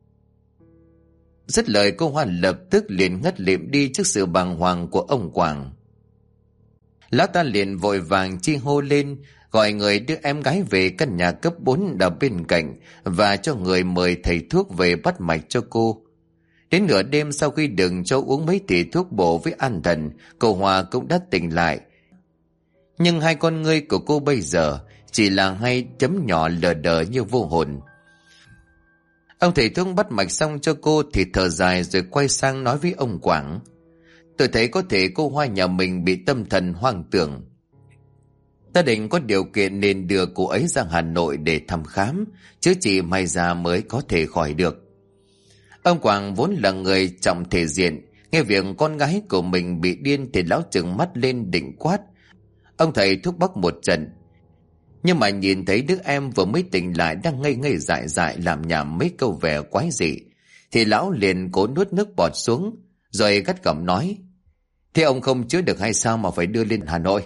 [SPEAKER 1] Dứt lời, cô Hoa lập tức liền ngất lịm đi trước sự bàng hoàng của ông Quảng. Lão ta liền vội vàng chi hô lên, gọi người đưa em gái về căn nhà cấp 4 ở bên cạnh và cho người mời thầy thuốc về bắt mạch cho cô. Đến nửa đêm, sau khi đừng cho uống mấy tỷ thuốc bổ với an thần, cô Hoa cũng đã tỉnh lại. Nhưng hai con ngươi của cô bây giờ chỉ là hai chấm nhỏ lờ đờ như vô hồn. Ông thầy thuốc bắt mạch xong cho cô thì thở dài rồi quay sang nói với ông Quảng: "Tôi thấy có thể cô Hoa nhà mình bị tâm thần hoang tưởng. Ta định có điều kiện nên đưa cô ấy ra Hà Nội để thăm khám, chữa trị may ra mới có thể khỏi được." Ông Quảng vốn là người trọng thể diện, nghe việc con gái của mình bị điên thì lão trừng mắt lên định quát. Ông thầy thuốc bóc một trận, nhưng mà nhìn thấy đứa em vừa mới tỉnh lại đang ngây ngây dại dại làm nhảm mấy câu vẻ quái dị, thì lão liền cố nuốt nước bọt xuống, rồi gắt gỏng nói: Thế ông không chữa được hay sao mà phải đưa lên Hà Nội?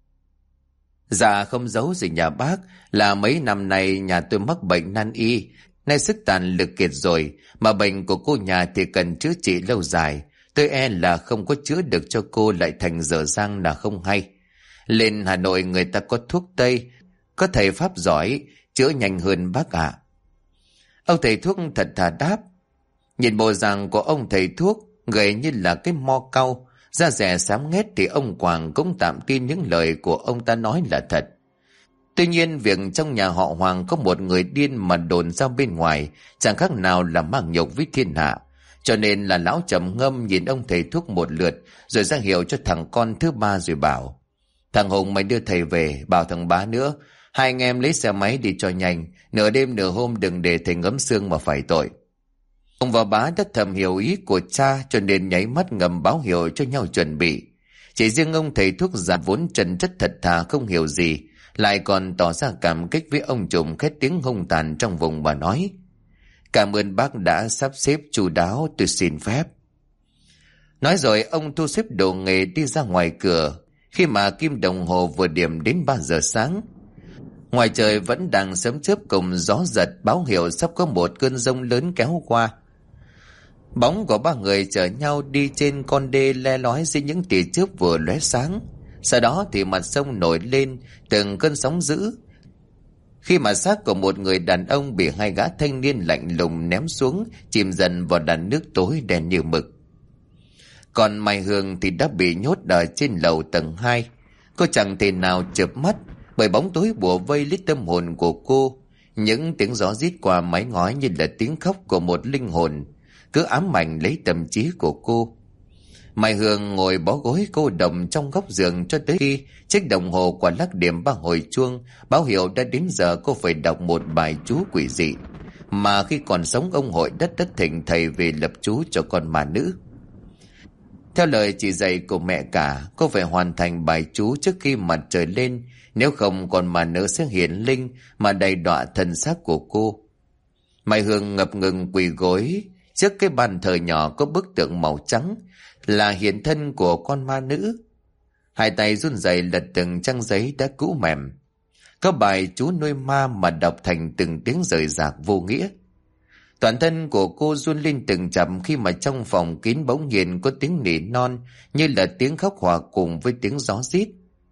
[SPEAKER 1] Dạ không giấu gì nhà bác, là mấy năm nay nhà tôi mắc bệnh nan y, nay sức tàn lực kiệt rồi, mà bệnh của cô nhà thì cần chữa trị lâu dài. Tôi e là không có chữa được cho cô, lại thành dở dang là không hay. Lên Hà Nội người ta có thuốc Tây, có thầy pháp giỏi, chữa nhanh hơn bác ạ. Ông thầy thuốc thật thà đáp. Nhìn bộ dạng của ông thầy thuốc, gầy như là cái mo cau, da dẻ xám nghét, thì ông Quảng cũng tạm tin những lời của ông ta nói là thật. Tuy nhiên việc trong nhà họ Hoàng có một người điên mà đồn ra bên ngoài chẳng khác nào là mang nhục với thiên hạ. Cho nên là lão trầm ngâm nhìn ông thầy thuốc một lượt, rồi ra hiệu cho thằng con thứ ba, rồi bảo: Thằng Hùng mày đưa thầy về, bảo thằng Bá nữa, hai anh em lấy xe máy đi cho nhanh, nửa đêm nửa hôm đừng để thầy ngấm xương mà phải tội. Ông và Bá đã thầm hiểu ý của cha, cho nên nháy mắt ngầm báo hiệu cho nhau chuẩn bị. Chỉ riêng ông thầy thuốc già vốn trần chất thật thà không hiểu gì, lại còn tỏ ra cảm kích với ông trùm khét tiếng hung tàn trong vùng, mà nói: Cảm ơn bác đã sắp xếp chu đáo, tôi xin phép. Nói rồi ông thu xếp đồ nghề đi ra ngoài cửa, khi mà kim đồng hồ vừa điểm đến 3 giờ sáng. Ngoài trời vẫn đang sấm chớp cùng gió giật, báo hiệu sắp có một cơn giông lớn kéo qua. Bóng của ba người chở nhau đi trên con đê le lói dưới những tia chớp vừa lóe sáng. Sau đó thì mặt sông nổi lên từng cơn sóng dữ, khi mà xác của một người đàn ông bị hai gã thanh niên lạnh lùng ném xuống, chìm dần vào đàn nước tối đen như mực. Còn Mai Hương thì đã bị nhốt ở trên lầu tầng 2. Cô chẳng thể nào chợp mắt, bởi bóng tối bủa vây lấy tâm hồn của cô. Những tiếng gió rít qua mái ngói như là tiếng khóc của một linh hồn, cứ ám ảnh lấy tâm trí của cô. Mai Hương ngồi bó gối cô độc trong góc giường cho tới khi chiếc đồng hồ quả lắc điểm 3 hồi chuông, báo hiệu đã đến giờ cô phải đọc một bài chú quỷ dị mà khi còn sống ông Hội đất thỉnh thầy về lập chú cho con ma nữ. Theo lời chỉ dạy của mẹ cả, cô phải hoàn thành bài chú trước khi mặt trời lên, nếu không con ma nữ sẽ hiển linh mà đầy đọa thân xác của cô. Mai Hương ngập ngừng quỳ gối trước cái bàn thờ nhỏ có bức tượng màu trắng, là hiện thân của con ma nữ. Hai tay run rẩy lật từng trang giấy đã cũ mềm, có bài chú nuôi ma mà đọc thành từng tiếng rời rạc vô nghĩa. Toàn thân của cô run lên từng chậm khi mà trong phòng kín bỗng nhiên có tiếng nỉ non, như là tiếng khóc hòa cùng với tiếng gió rít.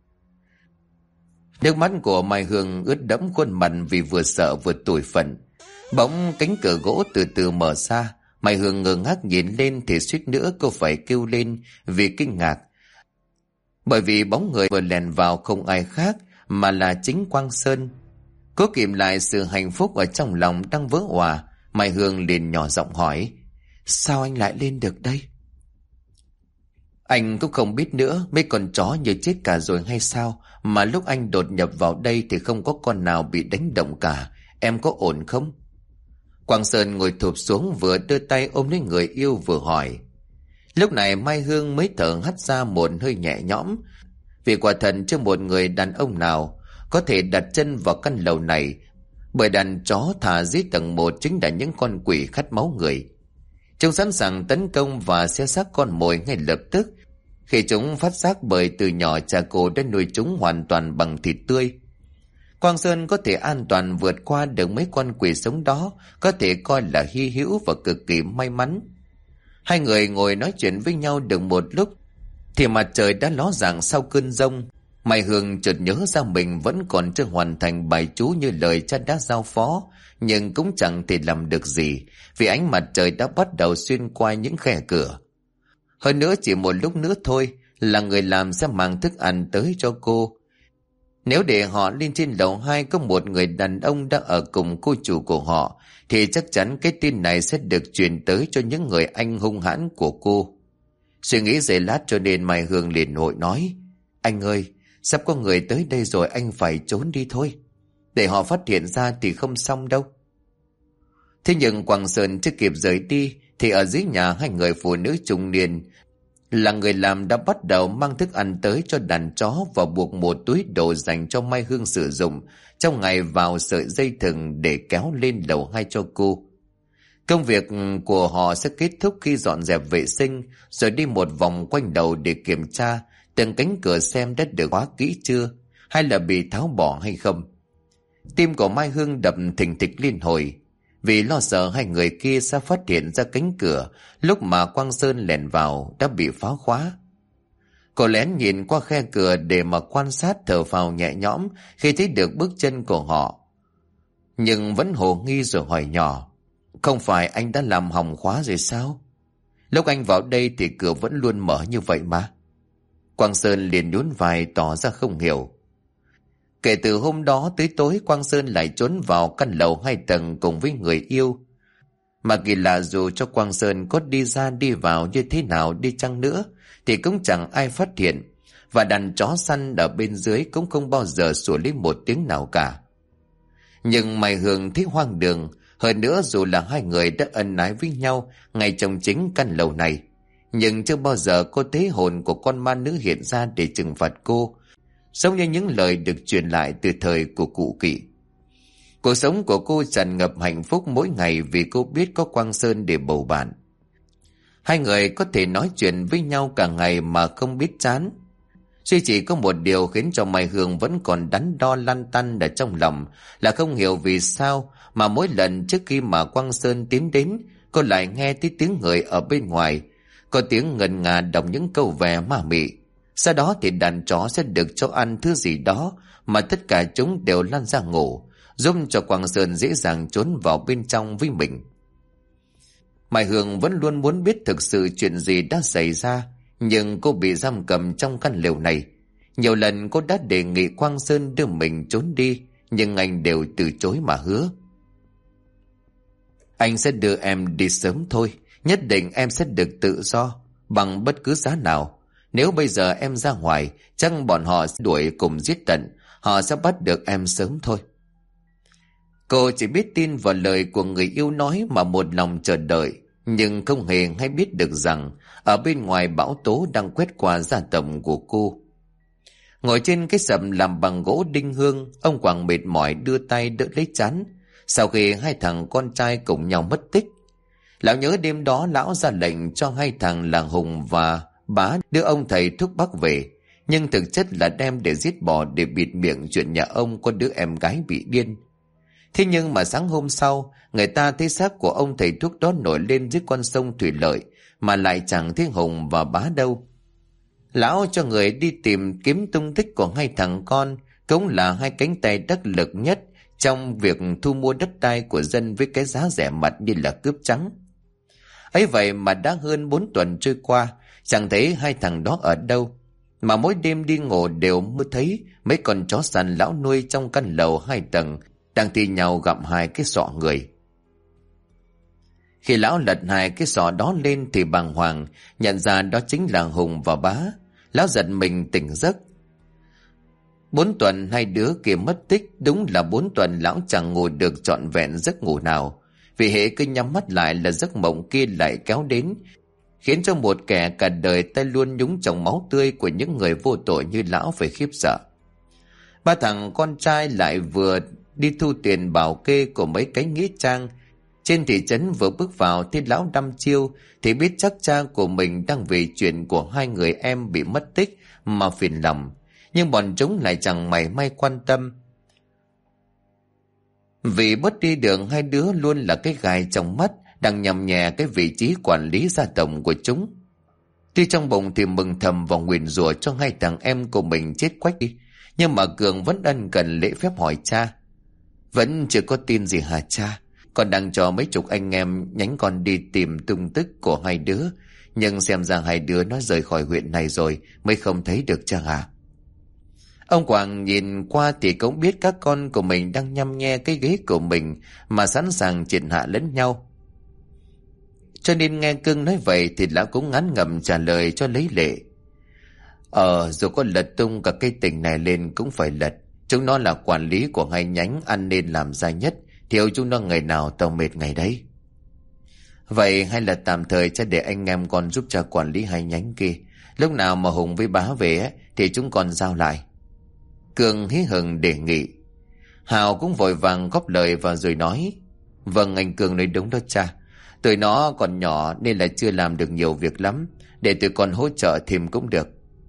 [SPEAKER 1] Nước mắt của Mai Hương ướt đẫm khuôn mặt vì vừa sợ vừa tủi phận. Bỗng cánh cửa gỗ từ từ mở ra. Mai Hương ngơ ngác nhìn lên thì suýt nữa cô phải kêu lên vì kinh ngạc, bởi vì bóng người vừa lèn vào không ai khác mà là chính Quang Sơn. Cố kìm lại sự hạnh phúc ở trong lòng đang vỡ òa, Mai Hương liền nhỏ giọng hỏi: Sao anh lại lên được đây? Anh cũng không biết nữa, mấy con chó như chết cả rồi hay sao, mà lúc anh đột nhập vào đây thì không có con nào bị đánh động cả. Em có ổn không? Quang Sơn ngồi thụp xuống, vừa đưa tay ôm lấy người yêu vừa hỏi. Lúc này Mai Hương mới thở hắt ra một hơi nhẹ nhõm, vì quả thật chưa một người đàn ông nào có thể đặt chân vào căn lầu này, bởi đàn chó thả dưới tầng 1 chính là những con quỷ khát máu người. Chúng sẵn sàng tấn công và xé xác con mồi ngay lập tức khi chúng phát giác, bởi từ nhỏ cha cô đã nuôi chúng hoàn toàn bằng thịt tươi. Quang Sơn có thể an toàn vượt qua được mấy con quỷ sống đó có thể coi là hy hữu và cực kỳ may mắn. Hai người ngồi nói chuyện với nhau được một lúc thì mặt trời đã ló dạng sau cơn giông. Mai Hương chợt nhớ ra mình vẫn còn chưa hoàn thành bài chú như lời cha đã giao phó, nhưng cũng chẳng thể làm được gì vì ánh mặt trời đã bắt đầu xuyên qua những khe cửa. Hơn nữa chỉ một lúc nữa thôi là người làm sẽ mang thức ăn tới cho cô. Nếu để họ lên trên lầu 2 có một người đàn ông đang ở cùng cô chủ của họ, thì chắc chắn cái tin này sẽ được truyền tới cho những người anh hung hãn của cô. Suy nghĩ giây lát cho nên Mai Hương liền hội nói: Anh ơi, sắp có người tới đây rồi, anh phải trốn đi thôi. Để họ phát hiện ra thì không xong đâu. Thế nhưng Quang Sơn chưa kịp rời đi thì ở dưới nhà hai người phụ nữ trung niên là người làm đã bắt đầu mang thức ăn tới cho đàn chó và buộc một túi đồ dành cho Mai Hương sử dụng trong ngày vào sợi dây thừng để kéo lên lầu 2 cho cô. Công việc của họ sẽ kết thúc khi dọn dẹp vệ sinh, rồi đi một vòng quanh đầu để kiểm tra từng cánh cửa xem đã được khóa kỹ chưa, hay là bị tháo bỏ hay không. Tim của Mai Hương đập thình thịch liên hồi, vì lo sợ hai người kia sẽ phát hiện ra cánh cửa lúc mà Quang Sơn lẻn vào đã bị phá khóa. Cô lén nhìn qua khe cửa để mà quan sát, thở phào nhẹ nhõm khi thấy được bước chân của họ, nhưng vẫn hồ nghi rồi hỏi nhỏ: không phải anh đã làm hỏng khóa rồi sao? Lúc anh vào đây thì cửa vẫn luôn mở như vậy mà. Quang Sơn liền nhún vai tỏ ra không hiểu. Kể từ hôm đó tới tối, Quang Sơn lại trốn vào căn lầu 2 tầng cùng với người yêu. Mà kỳ lạ, dù cho Quang Sơn có đi ra đi vào như thế nào đi chăng nữa thì cũng chẳng ai phát hiện, và đàn chó săn ở bên dưới cũng không bao giờ sủa lên một tiếng nào cả. Nhưng Mai Hương thấy hoang đường. Hơn nữa, dù là hai người đã ân ái với nhau ngay trong chính căn lầu này, nhưng chưa bao giờ cô thấy hồn của con ma nữ hiện ra để trừng phạt cô, giống như những lời được truyền lại từ thời của cụ Kỵ. Cuộc sống của cô tràn ngập hạnh phúc mỗi ngày vì cô biết có Quang Sơn để bầu bạn. Hai người có thể nói chuyện với nhau cả ngày mà không biết chán. Duy chỉ có một điều khiến cho Mai Hương vẫn còn đắn đo lăn tăn ở trong lòng là không hiểu vì sao mà mỗi lần trước khi mà Quang Sơn tiến đến, cô lại nghe thấy tiếng người ở bên ngoài, có tiếng ngân nga đọc những câu về ma mị. Sau đó thì đàn chó sẽ được cho ăn thứ gì đó mà tất cả chúng đều lăn ra ngủ, giúp cho Quang Sơn dễ dàng trốn vào bên trong với mình. Mai Hương vẫn luôn muốn biết thực sự chuyện gì đã xảy ra, nhưng cô bị giam cầm trong căn lều này. Nhiều lần cô đã đề nghị Quang Sơn đưa mình trốn đi, nhưng anh đều từ chối mà hứa: anh sẽ đưa em đi sớm thôi, nhất định em sẽ được tự do bằng bất cứ giá nào. Nếu bây giờ em ra ngoài, chắc bọn họ sẽ đuổi cùng giết tận, họ sẽ bắt được em sớm thôi. Cô chỉ biết tin vào lời của người yêu nói mà một lòng chờ đợi, nhưng không hề hay biết được rằng ở bên ngoài bão tố đang quét qua gia tộc của cô. Ngồi trên cái sập làm bằng gỗ đinh hương, ông Quảng mệt mỏi đưa tay đỡ lấy trán. Sau khi hai thằng con trai cùng nhau mất tích, lão nhớ đêm đó lão ra lệnh cho hai thằng là Hùng và Bá đưa ông thầy thuốc bắc về, nhưng thực chất là đem để giết bỏ để bịt miệng chuyện nhà ông có đứa em gái bị điên. Thế nhưng mà sáng hôm sau, người ta thấy xác của ông thầy thuốc đó nổi lên dưới con sông Thủy Lợi, mà lại chẳng thấy Hùng và Bá đâu. Lão cho người đi tìm kiếm tung tích của hai thằng con, cũng là hai cánh tay đắc lực nhất trong việc thu mua đất đai của dân với cái giá rẻ mạt như là cướp trắng. Ấy vậy mà đã hơn 4 tuần trôi qua, chẳng thấy hai thằng đó ở đâu, mà mỗi đêm đi ngủ đều mơ thấy mấy con chó săn lão nuôi trong căn lầu 2 tầng đang thi nhau gặm hai cái sọ người. Khi lão lật hai cái sọ đó lên thì bàng hoàng nhận ra đó chính là Hùng và Bá. Lão giật mình tỉnh giấc. 4 tuần hai đứa kia mất tích, đúng là 4 tuần lão chẳng ngủ được trọn vẹn giấc ngủ nào, vì hễ cứ nhắm mắt lại là giấc mộng kia lại kéo đến, khiến cho một kẻ cả đời tay luôn nhúng trong máu tươi của những người vô tội như lão phải khiếp sợ. Ba thằng con trai lại vừa đi thu tiền bảo kê của mấy cái nghĩa trang trên thị trấn, vừa bước vào thì lão đăm chiêu thì biết chắc cha của mình đang vì chuyện của hai người em bị mất tích mà phiền lòng, nhưng bọn chúng lại chẳng mảy may quan tâm, vì bớt đi đường hai đứa luôn là cái gai trong mắt đang nhằm nhẹ cái vị trí quản lý gia tộc của chúng. Tuy trong bụng thì mừng thầm và nguyền rủa cho hai thằng em của mình chết quách đi, nhưng mà Cường vẫn ân cần lễ phép hỏi cha: vẫn chưa có tin gì hả cha? Con đang cho mấy chục anh em nhánh con đi tìm tung tích của hai đứa, nhưng xem ra hai đứa nó rời khỏi huyện này rồi mới không thấy được cha hả? Ông Quảng nhìn qua thì cũng biết các con của mình đang nhăm nhe cái ghế của mình mà sẵn sàng triệt hạ lẫn nhau. Cho nên nghe Cưng nói vậy thì lão cũng ngán ngẩm trả lời cho lấy lệ: dù có lật tung cả cái tỉnh này lên cũng phải lật. Chúng nó là quản lý của hai nhánh, ăn nên làm ra nhất, thiếu chúng nó ngày nào tao mệt ngày đấy. Vậy hay là tạm thời cha để anh em con giúp cha quản lý hai nhánh kia. Lúc nào mà Hùng với bá về á, thì chúng con giao lại. Cường hí hửng đề nghị. Hào cũng vội vàng góp lời vào rồi nói. Vâng, anh Cường nói đúng đó cha. Tụi nó còn nhỏ nên là chưa làm được nhiều việc lắm. Để tụi con hỗ trợ thêm cũng được.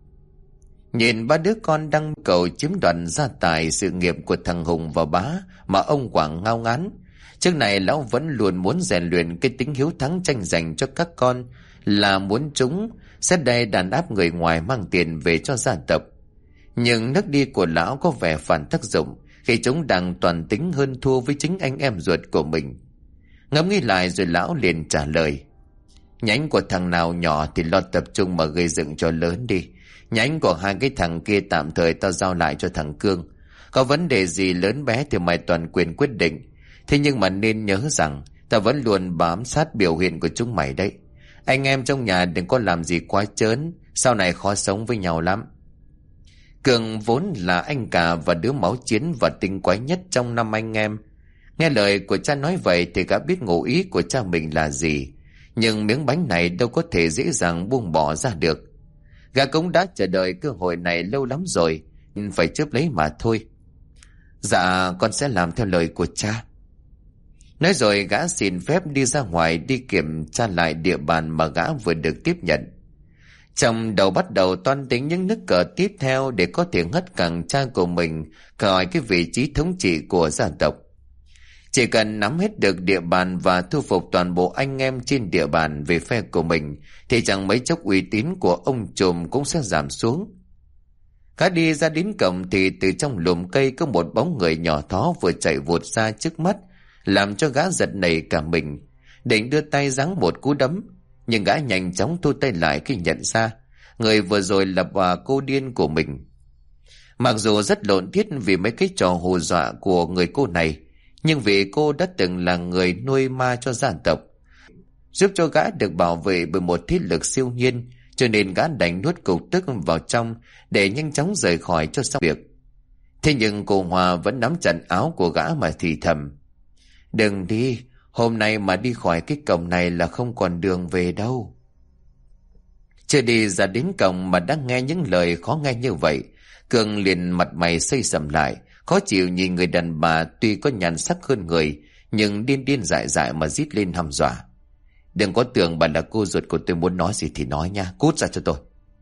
[SPEAKER 1] Nhìn ba đứa con đang cầu chiếm đoạt gia tài sự nghiệp của thằng Hùng và bá mà ông Quảng ngao ngán. Trước này lão vẫn luôn muốn rèn luyện cái tính hiếu thắng tranh giành cho các con, là muốn chúng sẽ đầy đàn áp người ngoài mang tiền về cho gia tộc. Nhưng nước đi của lão có vẻ phản tác dụng khi chúng đang toàn tính hơn thua với chính anh em ruột của mình. Ngẫm nghĩ lại rồi lão liền trả lời. Nhánh của thằng nào nhỏ thì lo tập trung mà gây dựng cho lớn đi. Nhánh của hai cái thằng kia tạm thời tao giao lại cho thằng Cương. Có vấn đề gì lớn bé thì mày toàn quyền quyết định. Thế nhưng mà nên nhớ rằng tao vẫn luôn bám sát biểu hiện của chúng mày đấy. Anh em trong nhà đừng có làm gì quá trớn, sau này khó sống với nhau lắm. Cường vốn là anh cả và đứa máu chiến và tinh quái nhất trong năm anh em. Nghe lời của cha nói vậy thì gã biết ngụ ý của cha mình là gì. Nhưng miếng bánh này đâu có thể dễ dàng buông bỏ ra được. Gã cũng đã chờ đợi cơ hội này lâu lắm rồi, phải chớp lấy mà thôi. Dạ, con sẽ làm theo lời của cha. Nói rồi gã xin phép đi ra ngoài đi kiểm tra lại địa bàn mà gã vừa được tiếp nhận. Trong đầu bắt đầu toan tính những nước cờ tiếp theo để có thể hất cẳng cha của mình khỏi cái vị trí thống trị của gia tộc. Chỉ cần nắm hết được địa bàn và thu phục toàn bộ anh em trên địa bàn về phe của mình thì chẳng mấy chốc uy tín của ông trùm cũng sẽ giảm xuống. Gã đi ra đến cổng thì từ trong lùm cây có một bóng người nhỏ thó vừa chạy vụt ra trước mắt, làm cho gã giật nảy cả mình, định đưa tay giáng một cú đấm, nhưng gã nhanh chóng thu tay lại khi nhận ra người vừa rồi là bà cô điên của mình. Mặc dù rất lộn thiết vì mấy cái trò hù dọa của người cô này, nhưng vì cô đã từng là người nuôi ma cho gia tộc, giúp cho gã được bảo vệ bởi một thiết lực siêu nhiên, cho nên gã đành nuốt cục tức vào trong để nhanh chóng rời khỏi cho xong việc. Thế nhưng cô Hòa vẫn nắm chặt áo của gã mà thì thầm. Đừng đi, hôm nay mà đi khỏi cái cổng này là không còn đường về đâu. Chưa đi ra đến cổng mà đã nghe những lời khó nghe như vậy, Cường liền mặt mày xây sầm lại, khó chịu nhìn người đàn bà tuy có nhan sắc hơn người, nhưng điên điên dại dại mà rít lên hăm dọa. Đừng có tưởng bà là cô ruột của tôi, muốn nói gì thì nói nha, cút ra cho tôi.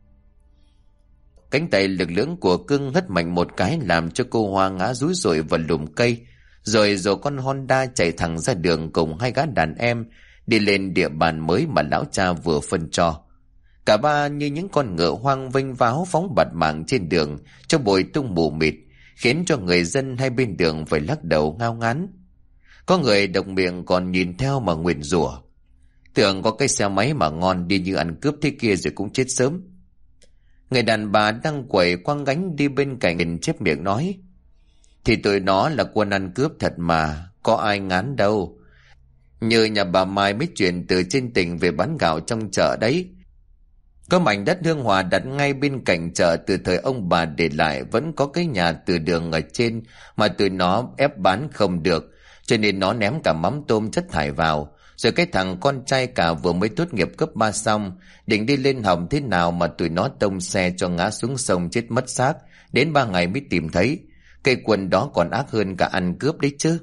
[SPEAKER 1] Cánh tay lực lưỡng của Cương hất mạnh một cái làm cho cô Hoa ngã rúi rượi vào lùm cây, rồi con Honda chạy thẳng ra đường cùng hai gã đàn em đi lên địa bàn mới mà lão cha vừa phân cho. Cả ba như những con ngựa hoang vênh váo phóng bạt mạng trên đường cho bụi tung mù mịt, khiến cho người dân hai bên đường phải lắc đầu ngao ngán. Có người độc miệng còn nhìn theo mà nguyền rủa, tưởng có cái xe máy mà ngon đi như ăn cướp thế kia rồi cũng chết sớm. Người đàn bà đang quẩy quăng gánh đi bên cạnh chép miệng nói. Thì tụi nó là quân ăn cướp thật mà, có ai ngán đâu. Như nhà bà Mai mới chuyển từ trên tỉnh về bán gạo trong chợ đấy. Có mảnh đất Hương Hòa đặt ngay bên cạnh chợ từ thời ông bà để lại, vẫn có cái nhà từ đường ở trên mà tụi nó ép bán không được, cho nên nó ném cả mắm tôm chất thải vào. Rồi cái thằng con trai cả vừa mới tốt nghiệp cấp 3 xong, định đi lên học thế nào mà tụi nó tông xe cho ngã xuống sông chết mất xác, đến 3 ngày mới tìm thấy. Cây quần đó còn ác hơn cả ăn cướp đấy chứ.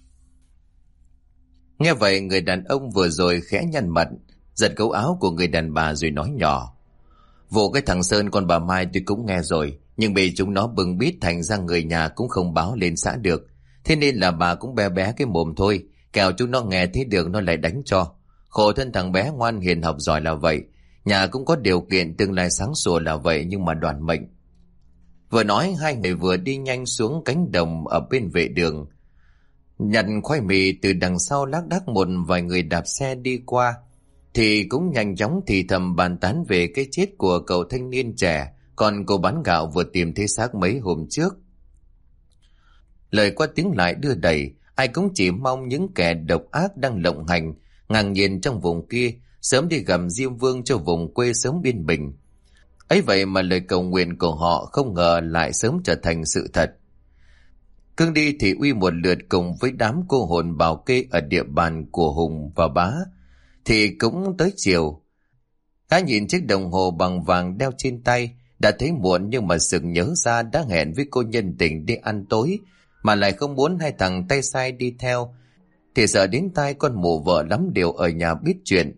[SPEAKER 1] Nghe vậy người đàn ông vừa rồi khẽ nhăn mặt, giật gấu áo của người đàn bà rồi nói nhỏ. Vụ cái thằng Sơn con bà Mai tôi cũng nghe rồi, nhưng bị chúng nó bưng bít thành ra người nhà cũng không báo lên xã được. Thế nên là bà cũng bé bé cái mồm thôi, kẻo chúng nó nghe thấy được nó lại đánh cho. Khổ thân thằng bé ngoan hiền học giỏi là vậy, nhà cũng có điều kiện tương lai sáng sủa là vậy, nhưng mà đoàn mệnh. Vừa nói hai người vừa đi nhanh xuống cánh đồng ở bên vệ đường, nhặt khoai mì từ đằng sau lác đác. Một vài người đạp xe đi qua thì cũng nhanh chóng thì thầm bàn tán về cái chết của cậu thanh niên trẻ, còn cô bán gạo vừa tìm thấy xác mấy hôm trước. Lời qua tiếng lại đưa đẩy, ai cũng chỉ mong những kẻ độc ác đang lộng hành ngang nhiên trong vùng kia sớm đi gầm Diêm Vương cho vùng quê sớm yên bình. Ấy vậy mà lời cầu nguyện của họ không ngờ lại sớm trở thành sự thật. Cương đi thì uy một lượt cùng với đám cô hồn bảo kê ở địa bàn của Hùng và Bá, thì cũng tới chiều. Gã nhìn chiếc đồng hồ bằng vàng đeo trên tay, đã thấy muộn nhưng mà sực nhớ ra đã hẹn với cô nhân tình đi ăn tối, mà lại không muốn hai thằng tay sai đi theo, thì sợ đến tai con mụ vợ lắm điều ở nhà biết chuyện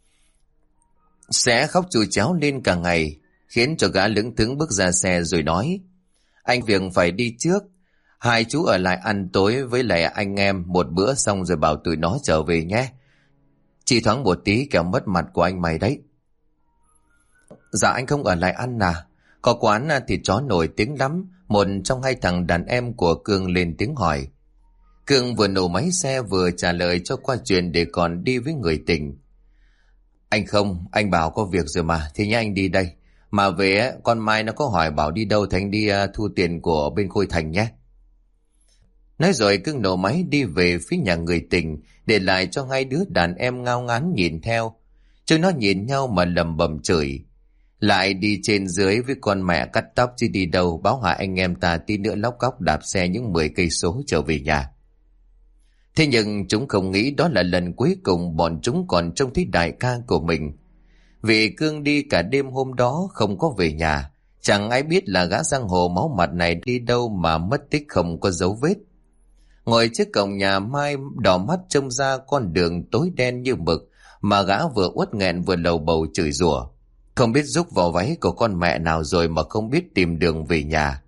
[SPEAKER 1] sẽ khóc chu chéo lên cả ngày, khiến cho gã lững thững bước ra xe rồi nói: anh việc phải đi trước, hai chú ở lại ăn tối với lại anh em một bữa xong rồi bảo tụi nó trở về nhé. Chỉ thoáng một tí kẻo mất mặt của anh mày đấy. Dạ anh không ở lại ăn à? Có quán thì chó nổi tiếng lắm. Một trong hai thằng đàn em của Cương lên tiếng hỏi. Cương vừa nổ máy xe vừa trả lời cho qua chuyện để còn đi với người tình. Anh không, anh bảo có việc rồi mà, thì nhá anh đi đây. Mà về con Mai nó có hỏi bảo đi đâu thì anh đi thu tiền của bên Khôi Thành nhé. Nói rồi Cương nổ máy đi về phía nhà người tình, để lại cho hai đứa đàn em ngao ngán nhìn theo. Chúng nó nhìn nhau mà lầm bầm chửi. Lại đi trên dưới với con mẹ cắt tóc chứ đi đâu, báo hại anh em ta tí nữa lóc cóc đạp xe những 10 cây số trở về nhà. Thế nhưng chúng không nghĩ đó là lần cuối cùng bọn chúng còn trông thấy đại ca của mình. Vì Cương đi cả đêm hôm đó không có về nhà, chẳng ai biết là gã giang hồ máu mặt này đi đâu mà mất tích không có dấu vết. Ngồi trước cổng nhà Mai đỏ mắt trông ra con đường tối đen như mực, mà gã vừa uất nghẹn vừa lầu bầu chửi rủa. Không biết rúc vào váy của con mẹ nào rồi mà không biết tìm đường về nhà.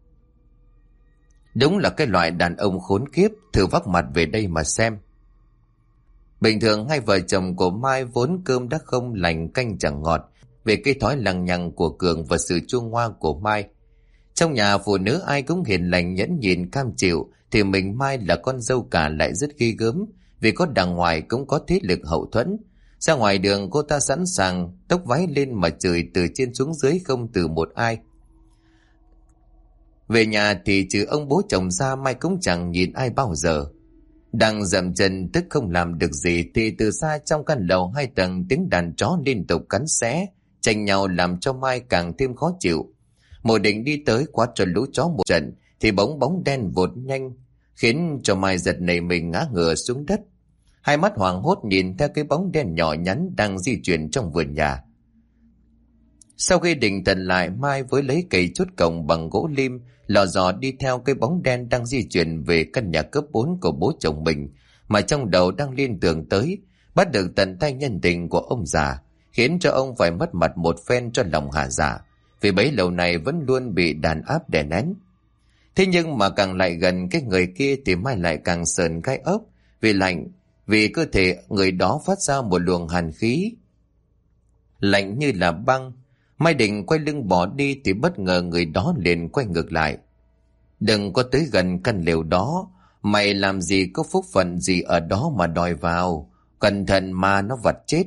[SPEAKER 1] Đúng là cái loại đàn ông khốn kiếp, thử vác mặt về đây mà xem. Bình thường hai vợ chồng của Mai vốn cơm đã không lành canh chẳng ngọt, về cái thói lằng nhằng của Cường và sự chua ngoa của Mai. Trong nhà phụ nữ ai cũng hiền lành nhẫn nhịn cam chịu, thì mình Mai là con dâu cả lại rất ghê gớm, vì có đằng ngoài cũng có thế lực hậu thuẫn. Ra ngoài đường cô ta sẵn sàng tốc váy lên mà chửi từ trên xuống dưới không từ một ai. Về nhà thì trừ ông bố chồng ra Mai cũng chẳng nhìn ai bao giờ. Đang dậm chân tức không làm được gì thì từ xa trong căn lầu 2 tầng tiếng đàn chó liên tục cắn xé, tranh nhau làm cho Mai càng thêm khó chịu. Mộ Định đi tới quát cho lũ chó một trận thì bóng đen vụt nhanh, khiến cho Mai giật nảy mình ngã ngửa xuống đất. Hai mắt hoảng hốt nhìn theo cái bóng đen nhỏ nhắn đang di chuyển trong vườn nhà. Sau khi định thần lại, Mai với lấy cây chốt cổng bằng gỗ lim lò dò đi theo cái bóng đen đang di chuyển về căn nhà cấp 4 của bố chồng mình, mà trong đầu đang liên tưởng tới bắt được tận tay nhân tình của ông già, khiến cho ông phải mất mặt một phen cho lòng hả dạ, vì bấy lâu này vẫn luôn bị đàn áp đè nén. Thế nhưng mà càng lại gần cái người kia thì Mai lại càng sờn gai ốc, vì lạnh, vì cơ thể người đó phát ra một luồng hàn khí lạnh như là băng. Mai định quay lưng bỏ đi thì bất ngờ người đó liền quay ngược lại. Đừng có tới gần căn lều đó, mày làm gì có phúc phận gì ở đó mà đòi vào, cẩn thận mà nó vật chết.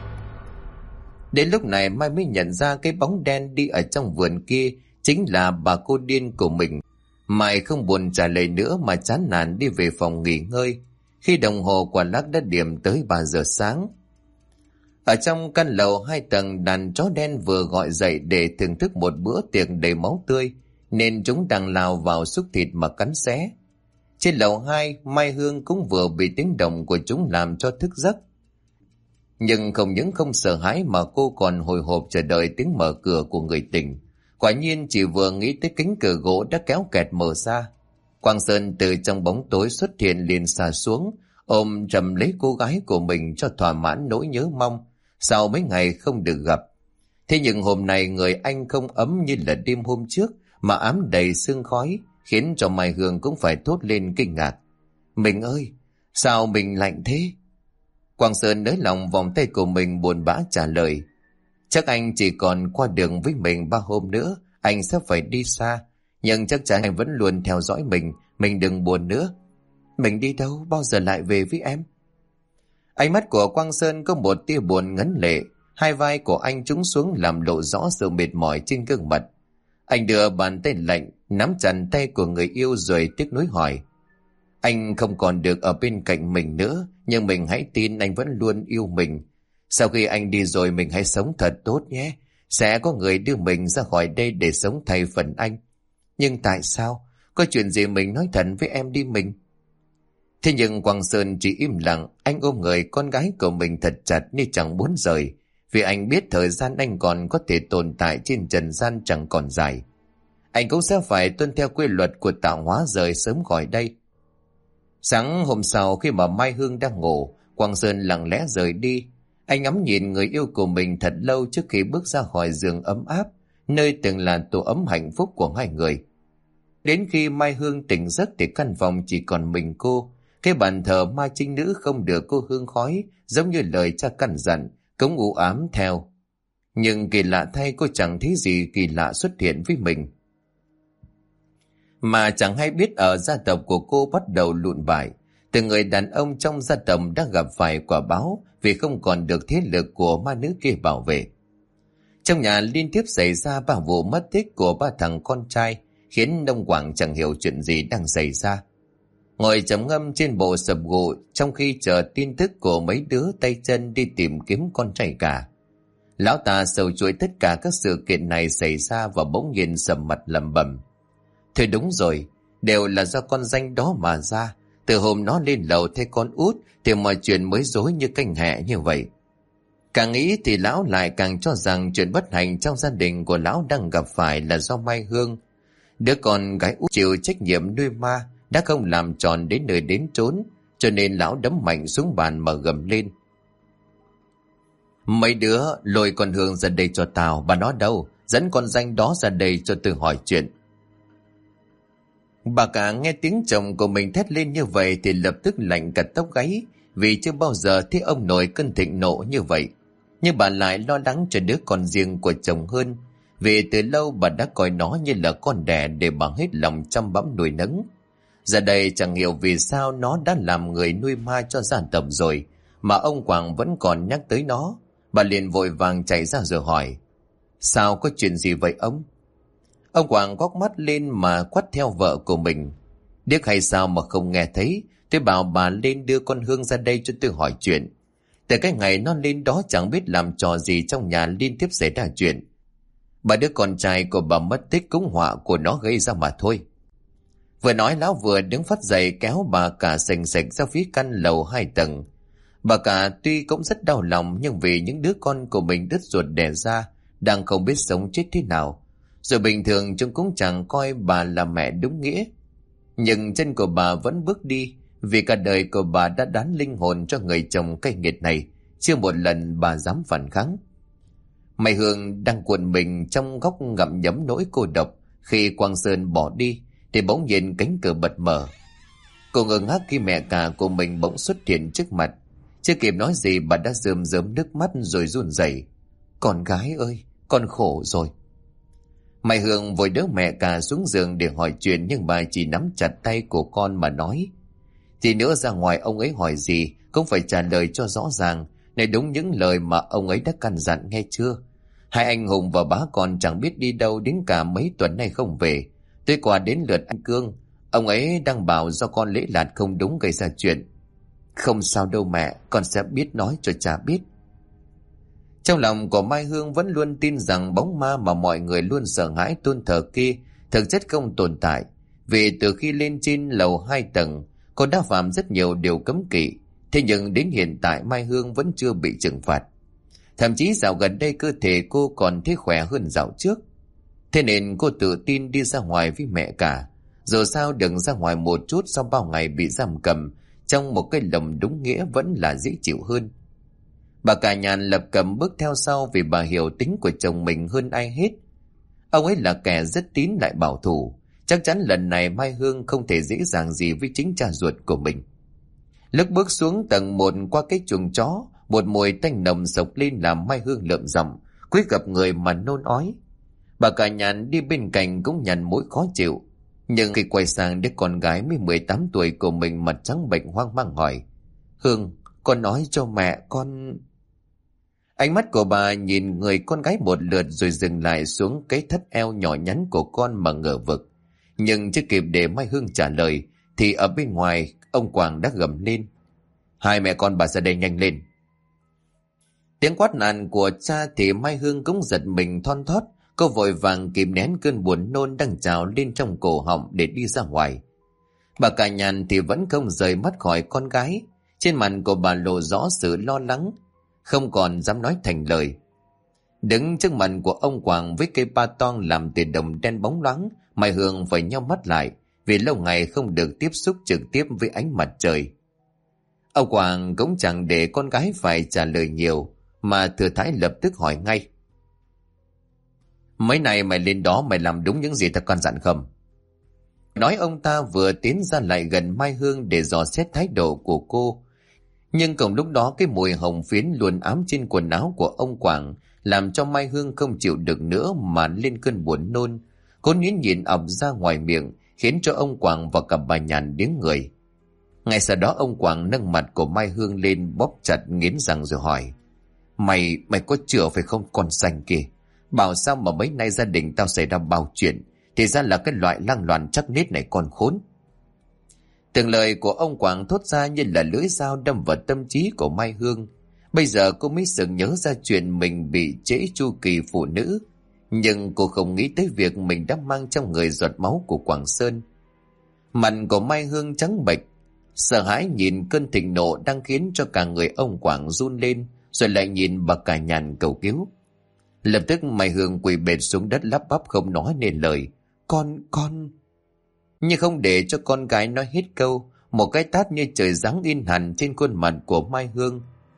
[SPEAKER 1] Đến lúc này Mai mới nhận ra cái bóng đen đi ở trong vườn kia chính là bà cô điên của mình. Mai không buồn trả lời nữa mà chán nản đi về phòng nghỉ ngơi, khi đồng hồ quả lắc đã điểm tới 3 giờ sáng. Ở trong căn lầu 2 tầng, đàn chó đen vừa gọi dậy để thưởng thức một bữa tiệc đầy máu tươi, nên chúng đang lao vào xúc thịt mà cắn xé. Trên lầu 2, Mai Hương cũng vừa bị tiếng động của chúng làm cho thức giấc. Nhưng không những không sợ hãi mà cô còn hồi hộp chờ đợi tiếng mở cửa của người tình. Quả nhiên chỉ vừa nghĩ tới cánh cửa gỗ đã kéo kẹt mở ra, Quang Sơn từ trong bóng tối xuất hiện liền xà xuống, ôm chầm lấy cô gái của mình cho thỏa mãn nỗi nhớ mong sau mấy ngày không được gặp. Thế nhưng hôm nay người anh không ấm như là đêm hôm trước, mà ám đầy sương khói, khiến cho Mai Hương cũng phải thốt lên kinh ngạc. Mình ơi, sao mình lạnh thế? Quang Sơn nới lòng vòng tay của mình buồn bã trả lời. Chắc anh chỉ còn qua đường với mình 3 hôm nữa, anh sẽ phải đi xa. Nhưng chắc chắn anh vẫn luôn theo dõi mình đừng buồn nữa. Mình đi đâu, bao giờ lại về với em? Ánh mắt của Quang Sơn có một tia buồn ngấn lệ, hai vai của anh trũng xuống làm lộ rõ sự mệt mỏi trên gương mặt. Anh đưa bàn tay lạnh, nắm chặt tay của người yêu rồi tiếc nuối hỏi. Anh không còn được ở bên cạnh mình nữa, nhưng mình hãy tin anh vẫn luôn yêu mình. Sau khi anh đi rồi mình hãy sống thật tốt nhé. Sẽ có người đưa mình ra khỏi đây để sống thay phần anh. Nhưng tại sao? Có chuyện gì mình nói thật với em đi mình. Thế nhưng Quang Sơn chỉ im lặng, anh ôm người con gái của mình thật chặt như chẳng muốn rời, vì anh biết thời gian anh còn có thể tồn tại trên trần gian chẳng còn dài. Anh cũng sẽ phải tuân theo quy luật của tạo hóa rời sớm khỏi đây. Sáng hôm sau khi mà Mai Hương đang ngủ, Quang Sơn lặng lẽ rời đi. Anh ngắm nhìn người yêu của mình thật lâu trước khi bước ra khỏi giường ấm áp, nơi từng là tổ ấm hạnh phúc của hai người. Đến khi Mai Hương tỉnh giấc thì căn phòng chỉ còn mình cô. Cái bàn thờ Mai Trinh Nữ không được cô hương khói, giống như lời cha căn dặn, cũng u ám theo. Nhưng kỳ lạ thay, cô chẳng thấy gì kỳ lạ xuất hiện với mình. Mà chẳng hay biết ở gia tộc của cô bắt đầu lụn bại. Từ người đàn ông trong gia tộc đã gặp phải quả báo vì không còn được thế lực của ma nữ kia bảo vệ. Trong nhà liên tiếp xảy ra 3 vụ mất tích của 3 thằng con trai, khiến ông Quảng chẳng hiểu chuyện gì đang xảy ra. Ngồi trầm ngâm trên bộ sập gụ trong khi chờ tin tức của mấy đứa tay chân đi tìm kiếm con trai cả. Lão ta sầu chuỗi tất cả các sự kiện này xảy ra và bỗng nhiên sầm mặt lẩm bẩm. Thôi đúng rồi, đều là do con danh đó mà ra. Từ hôm nó lên lầu thấy con út thì mọi chuyện mới rối như canh hẹ như vậy. Càng nghĩ thì lão lại càng cho rằng chuyện bất hạnh trong gia đình của lão đang gặp phải là do Mai Hương. Đứa con gái út chịu trách nhiệm nuôi ma đã không làm tròn đến nơi đến chốn, cho nên lão đấm mạnh xuống bàn mà gầm lên. Mấy đứa lôi con Hương ra đây cho tao, bà nó đâu? Dẫn con danh đó ra đây cho tôi hỏi chuyện. Bà cả nghe tiếng chồng của mình thét lên như vậy thì lập tức lạnh cả tóc gáy, vì chưa bao giờ thấy ông nội cơn thịnh nộ như vậy. Nhưng bà lại lo lắng cho đứa con riêng của chồng hơn, vì từ lâu bà đã coi nó như là con đẻ để bà hết lòng chăm bẵm nuôi nấng. Giờ đây chẳng hiểu vì sao nó đã làm người nuôi ma cho gia tộc rồi, mà ông Quảng vẫn còn nhắc tới nó. Bà liền vội vàng chạy ra rồi hỏi, sao, có chuyện gì vậy ông? Ông Quảng quắc mắt lên mà quát theo vợ của mình. Điếc hay sao mà không nghe thấy? Tôi bảo bà lên đưa con Hương ra đây cho tôi hỏi chuyện. Từ cái ngày nó lên đó chẳng biết làm trò gì trong nhà liên tiếp xảy ra chuyện. Bà đứa con trai của bà mất tích cũng họa của nó gây ra mà thôi. Vừa nói lão vừa đứng phắt dậy kéo bà cả sành sạch ra phía căn lầu 2 tầng. Bà cả tuy cũng rất đau lòng, nhưng vì những đứa con của mình đứt ruột đẻ ra đang không biết sống chết thế nào, rồi bình thường chúng cũng chẳng coi bà là mẹ đúng nghĩa. Nhưng chân của bà vẫn bước đi, vì cả đời của bà đã đán linh hồn cho người chồng cay nghiệt này, chưa một lần bà dám phản kháng. Mai Hương đang cuộn mình trong góc ngậm nhấm nỗi cô độc. Khi Quang Sơn bỏ đi thì bỗng nhiên cánh cửa bật mở. Cô ngơ ngác khi mẹ cả của mình bỗng xuất hiện trước mặt. Chưa kịp nói gì bà đã rơm rớm nước mắt rồi run rẩy. Con gái ơi, con khổ rồi. Mai Hương vội đỡ mẹ cả xuống giường để hỏi chuyện, nhưng bà chỉ nắm chặt tay của con mà nói. Thì nữa ra ngoài ông ấy hỏi gì cũng phải trả lời cho rõ ràng, này đúng những lời mà ông ấy đã căn dặn, nghe chưa? Hai anh Hùng và bá con chẳng biết đi đâu đến cả mấy tuần nay không về. Tôi qua đến lượt anh Cương, ông ấy đang bảo do con lễ lạt không đúng gây ra chuyện. Không sao đâu mẹ, con sẽ biết nói cho cha biết. Trong lòng của Mai Hương vẫn luôn tin rằng bóng ma mà mọi người luôn sợ hãi tôn thờ kia thực chất không tồn tại, vì từ khi lên trên lầu 2 tầng, cô đã phạm rất nhiều điều cấm kỵ. Thế nhưng đến hiện tại Mai Hương vẫn chưa bị trừng phạt. Thậm chí dạo gần đây cơ thể cô còn thấy khỏe hơn dạo trước. Thế nên cô tự tin đi ra ngoài với mẹ cả. Dù sao đừng ra ngoài một chút sau bao ngày bị giam cầm trong một cái lồng đúng nghĩa vẫn là dễ chịu hơn. Bà cả Nhàn lập cập bước theo sau, vì bà hiểu tính của chồng mình hơn ai hết. Ông ấy là kẻ rất tín lại bảo thủ. Chắc chắn lần này Mai Hương không thể dễ dàng gì với chính cha ruột của mình. Lúc bước xuống tầng 1 qua cái chuồng chó, một mùi tanh nồng sộc lên làm Mai Hương lợm giọng, cúi gập người mà nôn ói. Bà cả Nhàn đi bên cạnh cũng nhằn mũi khó chịu. Nhưng khi quay sang đứa con gái mới 18 tuổi của mình, mặt trắng bệch hoang mang hỏi, Hương, con nói cho mẹ con... Ánh mắt của bà nhìn người con gái một lượt rồi dừng lại xuống cái thắt eo nhỏ nhắn của con mà ngờ vực. Nhưng chưa kịp để Mai Hương trả lời thì ở bên ngoài ông Quảng đã gầm lên, hai mẹ con bà ra đây nhanh lên. Tiếng quát nàn của cha thì Mai Hương cũng giật mình thon thót. Cô vội vàng kìm nén cơn buồn nôn đang trào lên trong cổ họng để đi ra ngoài. Bà cả nhàn thì vẫn không rời mắt khỏi con gái. Trên mặt của bà lộ rõ sự lo lắng, không còn dám nói thành lời. Đứng trước mặt của ông Quảng với cây ba toang làm từ đồng đen bóng loáng, Mai Hương phải nhắm mắt lại vì lâu ngày không được tiếp xúc trực tiếp với ánh mặt trời. Ông Quảng cũng chẳng để con gái phải trả lời nhiều, mà thừa thãi lập tức hỏi ngay: "Mấy này mày lên đó mày làm đúng những gì ta căn dặn không?" Nói ông ta vừa tiến ra lại gần Mai Hương để dò xét thái độ của cô. Nhưng cùng lúc đó cái mùi hồng phiến luôn ám trên quần áo của ông Quảng làm cho Mai Hương không chịu được nữa mà lên cơn buồn nôn. Cô nhuyễn nhịn ập ra ngoài miệng, khiến cho ông Quảng và cả bà Nhàn điếng người. Ngay sau đó ông Quảng nâng mặt của Mai Hương lên bóp chặt nghiến răng rồi hỏi: Mày có chữa phải không con xanh kia? Bảo sao mà mấy nay gia đình tao xảy ra bao chuyện, thì ra là cái loại lăng loàn chắc nết này con khốn. Từng lời của ông Quảng thốt ra như là lưỡi dao đâm vào tâm trí của Mai Hương. Bây giờ cô mới sực nhớ ra chuyện mình bị trễ chu kỳ phụ nữ, nhưng cô không nghĩ tới việc mình đã mang trong người giọt máu của Quảng Sơn. Mặt của Mai Hương trắng bệch, sợ hãi nhìn cơn thịnh nộ đang khiến cho cả người ông Quảng run lên, rồi lại nhìn bà cả Nhàn cầu cứu. Lập tức Mai Hương quỳ bệt xuống đất lắp bắp không nói nên lời: Con... Nhưng không để cho con gái nói hết câu, một cái tát như trời giáng in hẳn trên khuôn mặt của Mai Hương.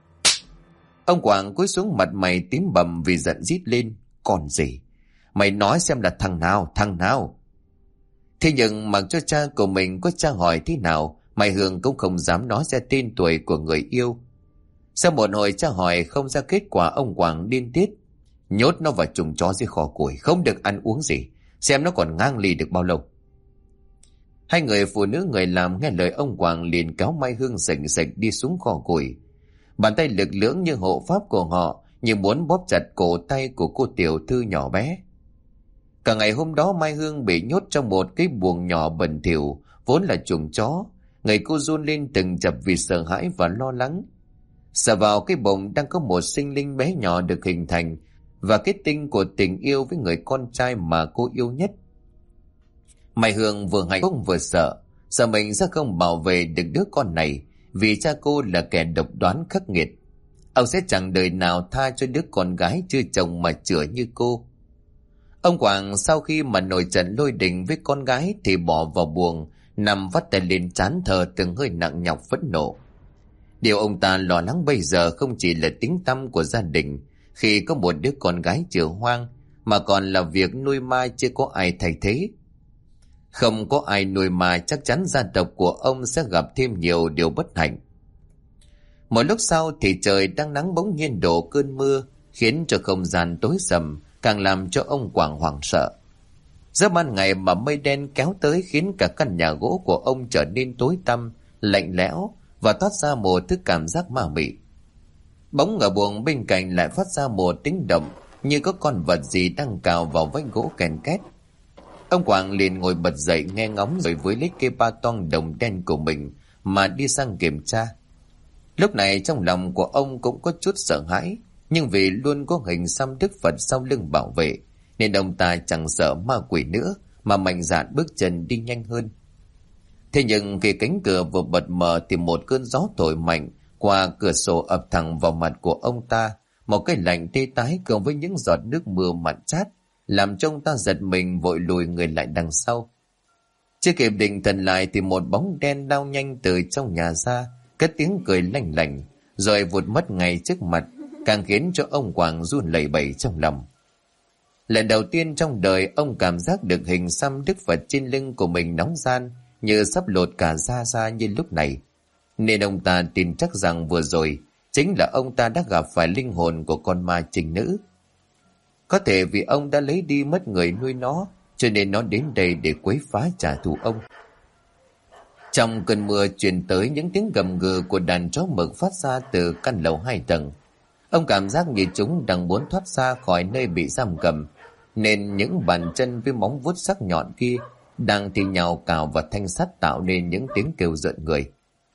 [SPEAKER 1] Ông Quảng cúi xuống, mặt mày tím bầm vì giận rít lên: Còn gì? Mày nói xem là thằng nào? Thế nhưng mặc cho cha của mình có tra hỏi thế nào, Mai Hương cũng không dám nói ra tên tuổi của người yêu. Sau một hồi tra hỏi không ra kết quả, ông Quảng điên tiết: Nhốt nó vào chuồng chó dưới kho củi, không được ăn uống gì, xem nó còn ngang lì được bao lâu. Hai người phụ nữ người làm nghe lời ông Quảng liền kéo Mai Hương sành sạch đi xuống kho củi. Bàn tay lực lưỡng như hộ pháp của họ, như muốn bóp chặt cổ tay của cô tiểu thư nhỏ bé. Cả ngày hôm đó Mai Hương bị nhốt trong một cái buồng nhỏ bẩn thỉu vốn là chuồng chó. Người cô run lên từng chập vì sợ hãi và lo lắng. Sờ vào cái bụng đang có một sinh linh bé nhỏ được hình thành, và kết tinh của tình yêu với người con trai mà cô yêu nhất. Mai Hương vừa hạnh phúc vừa sợ mình sẽ không bảo vệ được đứa con này, vì cha cô là kẻ độc đoán khắc nghiệt. Ông sẽ chẳng đời nào tha cho đứa con gái chưa chồng mà chửa như cô. Ông Quảng sau khi mà nổi trận lôi đình với con gái thì bỏ vào buồng, nằm vắt tay lên trán thở từng hơi nặng nhọc phẫn nộ. Điều ông ta lo lắng bây giờ không chỉ là tiếng tăm của gia đình khi có một đứa con gái chữa hoang, mà còn là việc nuôi ma chưa có ai thay thế. Không có ai nuôi ma, chắc chắn gia tộc của ông sẽ gặp thêm nhiều điều bất hạnh. Một lúc sau thì trời đang nắng bỗng nhiên đổ cơn mưa, khiến cho không gian tối sầm, càng làm cho ông Quảng hoảng sợ. Giữa ban ngày mà mây đen kéo tới khiến cả căn nhà gỗ của ông trở nên tối tăm, lạnh lẽo và toát ra một thứ cảm giác ma mị. Bỗng ở buồng bên cạnh lại phát ra một tiếng động, như có con vật gì đang cào vào vách gỗ kèn két. Ông Quảng liền ngồi bật dậy nghe ngóng, rồi với lấy cây ba toang đồng đen của mình mà đi sang kiểm tra. Lúc này trong lòng của ông cũng có chút sợ hãi, nhưng vì luôn có hình xăm Đức Phật sau lưng bảo vệ, nên ông ta chẳng sợ ma quỷ nữa mà mạnh dạn bước chân đi nhanh hơn. Thế nhưng khi cánh cửa vừa bật mở thì một cơn gió thổi mạnh qua cửa sổ ập thẳng vào mặt của ông ta, một cái lạnh tê tái cộng với những giọt nước mưa mặn chát, làm cho ông ta giật mình vội lùi người lại đằng sau. Chưa kịp định thần lại thì một bóng đen lao nhanh từ trong nhà ra, cất tiếng cười lanh lảnh, rồi vụt mất ngay trước mặt, càng khiến cho ông Quảng run lẩy bẩy trong lòng. Lần đầu tiên trong đời ông cảm giác được hình xăm Đức Phật trên lưng của mình nóng ran, như sắp lột cả da ra như lúc này. Nên ông ta tin chắc rằng vừa rồi chính là ông ta đã gặp phải linh hồn của con ma trình nữ. Có thể vì ông đã lấy đi mất người nuôi nó, cho nên nó đến đây để quấy phá trả thù ông. Trong cơn mưa truyền tới những tiếng gầm gừ của đàn chó mực phát ra từ căn lầu 2 tầng. Ông cảm giác như chúng đang muốn thoát ra khỏi nơi bị giam cầm, nên những bàn chân với móng vuốt sắc nhọn kia đang thì nhào cào và thanh sắt tạo nên những tiếng kêu rợn người.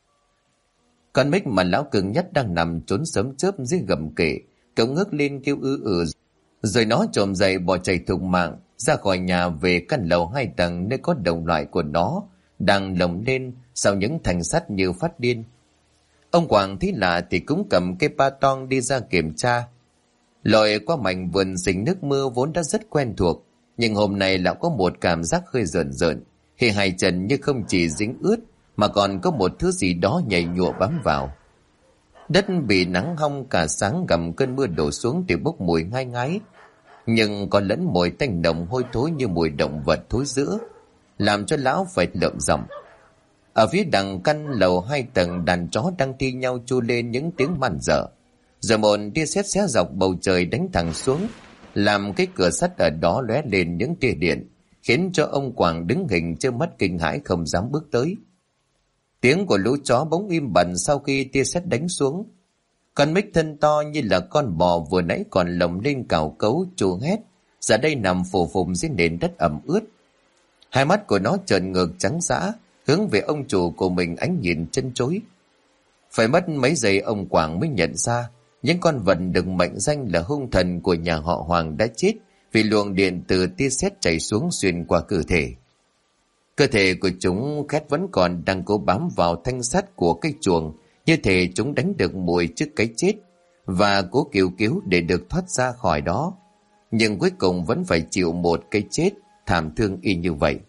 [SPEAKER 1] Con Mích mà lão cứng nhất đang nằm trốn sớm chớp dưới gầm kệ, cậu ngước lên kêu rồi nó trồm dậy bỏ chạy thục mạng ra khỏi nhà về căn lầu 2 tầng nơi có đồng loại của nó đang lồng lên sau những thanh sắt như phát điên. Ông Quảng thấy lạ thì cũng cầm cây ba tong đi ra kiểm tra. Lội qua mảnh vườn dính nước mưa vốn đã rất quen thuộc, nhưng hôm nay lão có một cảm giác hơi rợn rợn khi hai chân như không chỉ dính ướt mà còn có một thứ gì đó nhảy nhụa bám vào. Đất bị nắng hong cả sáng gầm cơn mưa đổ xuống thì bốc mùi ngai ngái, nhưng còn lẫn mùi tanh nồng hôi thối như mùi động vật thối rữa, làm cho lão phải lợm giọng. Ở phía đằng căn lầu 2 tầng, đàn chó đang thi nhau chu lên những tiếng man dở. Rồi một tia sét xé dọc bầu trời đánh thẳng xuống, làm cái cửa sắt ở đó lóe lên những tia điện, khiến cho ông Quảng đứng hình trơ mắt kinh hãi không dám bước tới. Tiếng của lũ chó bỗng im bặt sau khi tia sét đánh xuống. Con Mick thân to như là con bò vừa nãy còn lồng lên cào cấu trù hét, giờ đây nằm phù phùng dưới nền đất ẩm ướt. Hai mắt của nó trợn ngược trắng dã, hướng về ông chủ của mình ánh nhìn chân chối. Phải mất mấy giây ông Quảng mới nhận ra những con vật được mệnh danh là hung thần của nhà họ Hoàng đã chết vì luồng điện từ tia sét chảy xuống xuyên qua cơ thể. Cơ thể của chúng khét vẫn còn đang cố bám vào thanh sắt của cái chuồng, như thể chúng đánh được mùi trước cái chết và cố kêu cứu để được thoát ra khỏi đó, nhưng cuối cùng vẫn phải chịu một cái chết thảm thương y như vậy.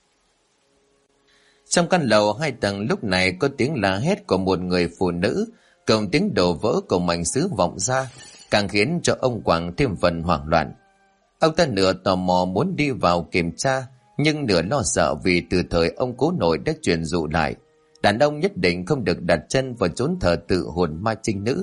[SPEAKER 1] Trong căn lầu 2 tầng lúc này có tiếng la hét của một người phụ nữ, cộng tiếng đổ vỡ của mảnh sứ vọng ra, càng khiến cho ông Quảng thêm phần hoảng loạn. Ông ta nửa tò mò muốn đi vào kiểm tra, nhưng nửa lo sợ vì từ thời ông cố nội đã truyền dụ lại, đàn ông nhất định không được đặt chân vào chốn thờ tự hồn ma trinh nữ.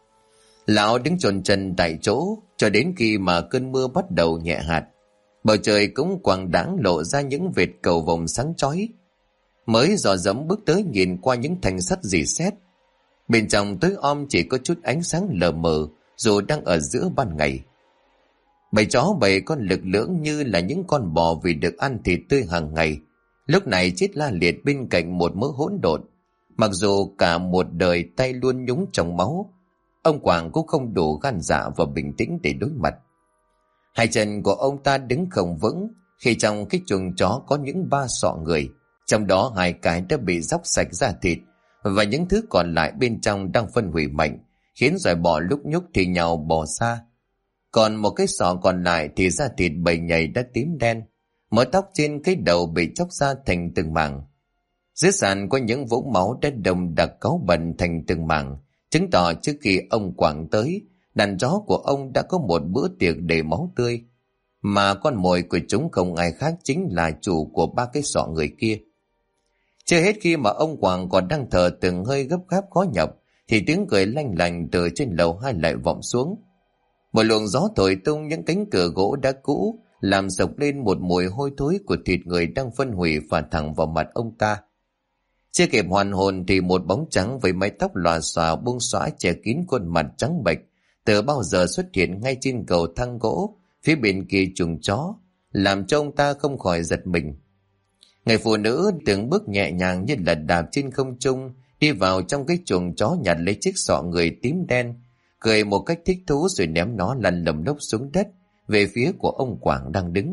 [SPEAKER 1] Lão đứng chôn chân tại chỗ cho đến khi mà cơn mưa bắt đầu nhẹ hạt, bầu trời cũng quang đãng lộ ra những vệt cầu vồng sáng chói. Mới dò dẫm bước tới nhìn qua những thanh sắt rỉ sét, bên trong tối om chỉ có chút ánh sáng lờ mờ dù đang ở giữa ban ngày. Bầy chó bầy con lực lưỡng như là những con bò vì được ăn thịt tươi hàng ngày, lúc này chết la liệt bên cạnh một mớ hỗn độn. Mặc dù cả một đời tay luôn nhúng trong máu, ông Quảng cũng không đủ gan dạ và bình tĩnh để đối mặt. Hai chân của ông ta đứng không vững khi trong cái chuồng chó có những 3 sọ người, trong đó 2 cái đã bị róc sạch da thịt và những thứ còn lại bên trong đang phân hủy mạnh, khiến loài bò lúc nhúc thì nhào bò xa. Còn một cái sọ còn lại thì da thịt bầy nhầy đã tím đen, mớ tóc trên cái đầu bị chóc ra thành từng mảng. Dưới sàn có những vũng máu đã đồng đặc cáu bẩn thành từng mảng, chứng tỏ trước khi ông Quảng tới, đàn chó của ông đã có một bữa tiệc đầy máu tươi, mà con mồi của chúng không ai khác chính là chủ của 3 cái sọ người kia. Chưa hết khi mà ông Quảng còn đang thở từng hơi gấp gáp khó nhọc, thì tiếng cười lanh lành từ trên lầu 2 lại vọng xuống. Một luồng gió thổi tung những cánh cửa gỗ đã cũ, làm sộc lên một mùi hôi thối của thịt người đang phân hủy phả thẳng vào mặt ông ta. Chưa kịp hoàn hồn thì một bóng trắng với mái tóc lòa xòa buông xõa che kín khuôn mặt trắng bệch từ bao giờ xuất hiện ngay trên cầu thang gỗ phía bên kia chuồng chó, làm cho ông ta không khỏi giật mình. Người phụ nữ từng bước nhẹ nhàng như là đạp trên không trung đi vào trong cái chuồng chó, nhặt lấy chiếc sọ người tím đen, cười một cách thích thú rồi ném nó lăn lầm lốc xuống đất về phía của ông Quảng đang đứng.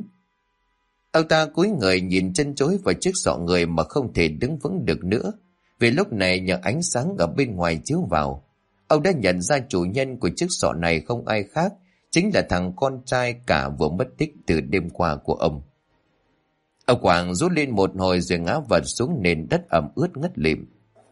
[SPEAKER 1] Ông ta cúi người nhìn chân chối vào chiếc sọ người mà không thể đứng vững được nữa, vì lúc này nhờ ánh sáng ở bên ngoài chiếu vào, ông đã nhận ra chủ nhân của chiếc sọ này không ai khác, chính là thằng con trai cả vừa mất tích từ đêm qua của ông. Ông Quảng rút lên một hồi rồi ngã vật xuống nền đất ẩm ướt ngất lịm.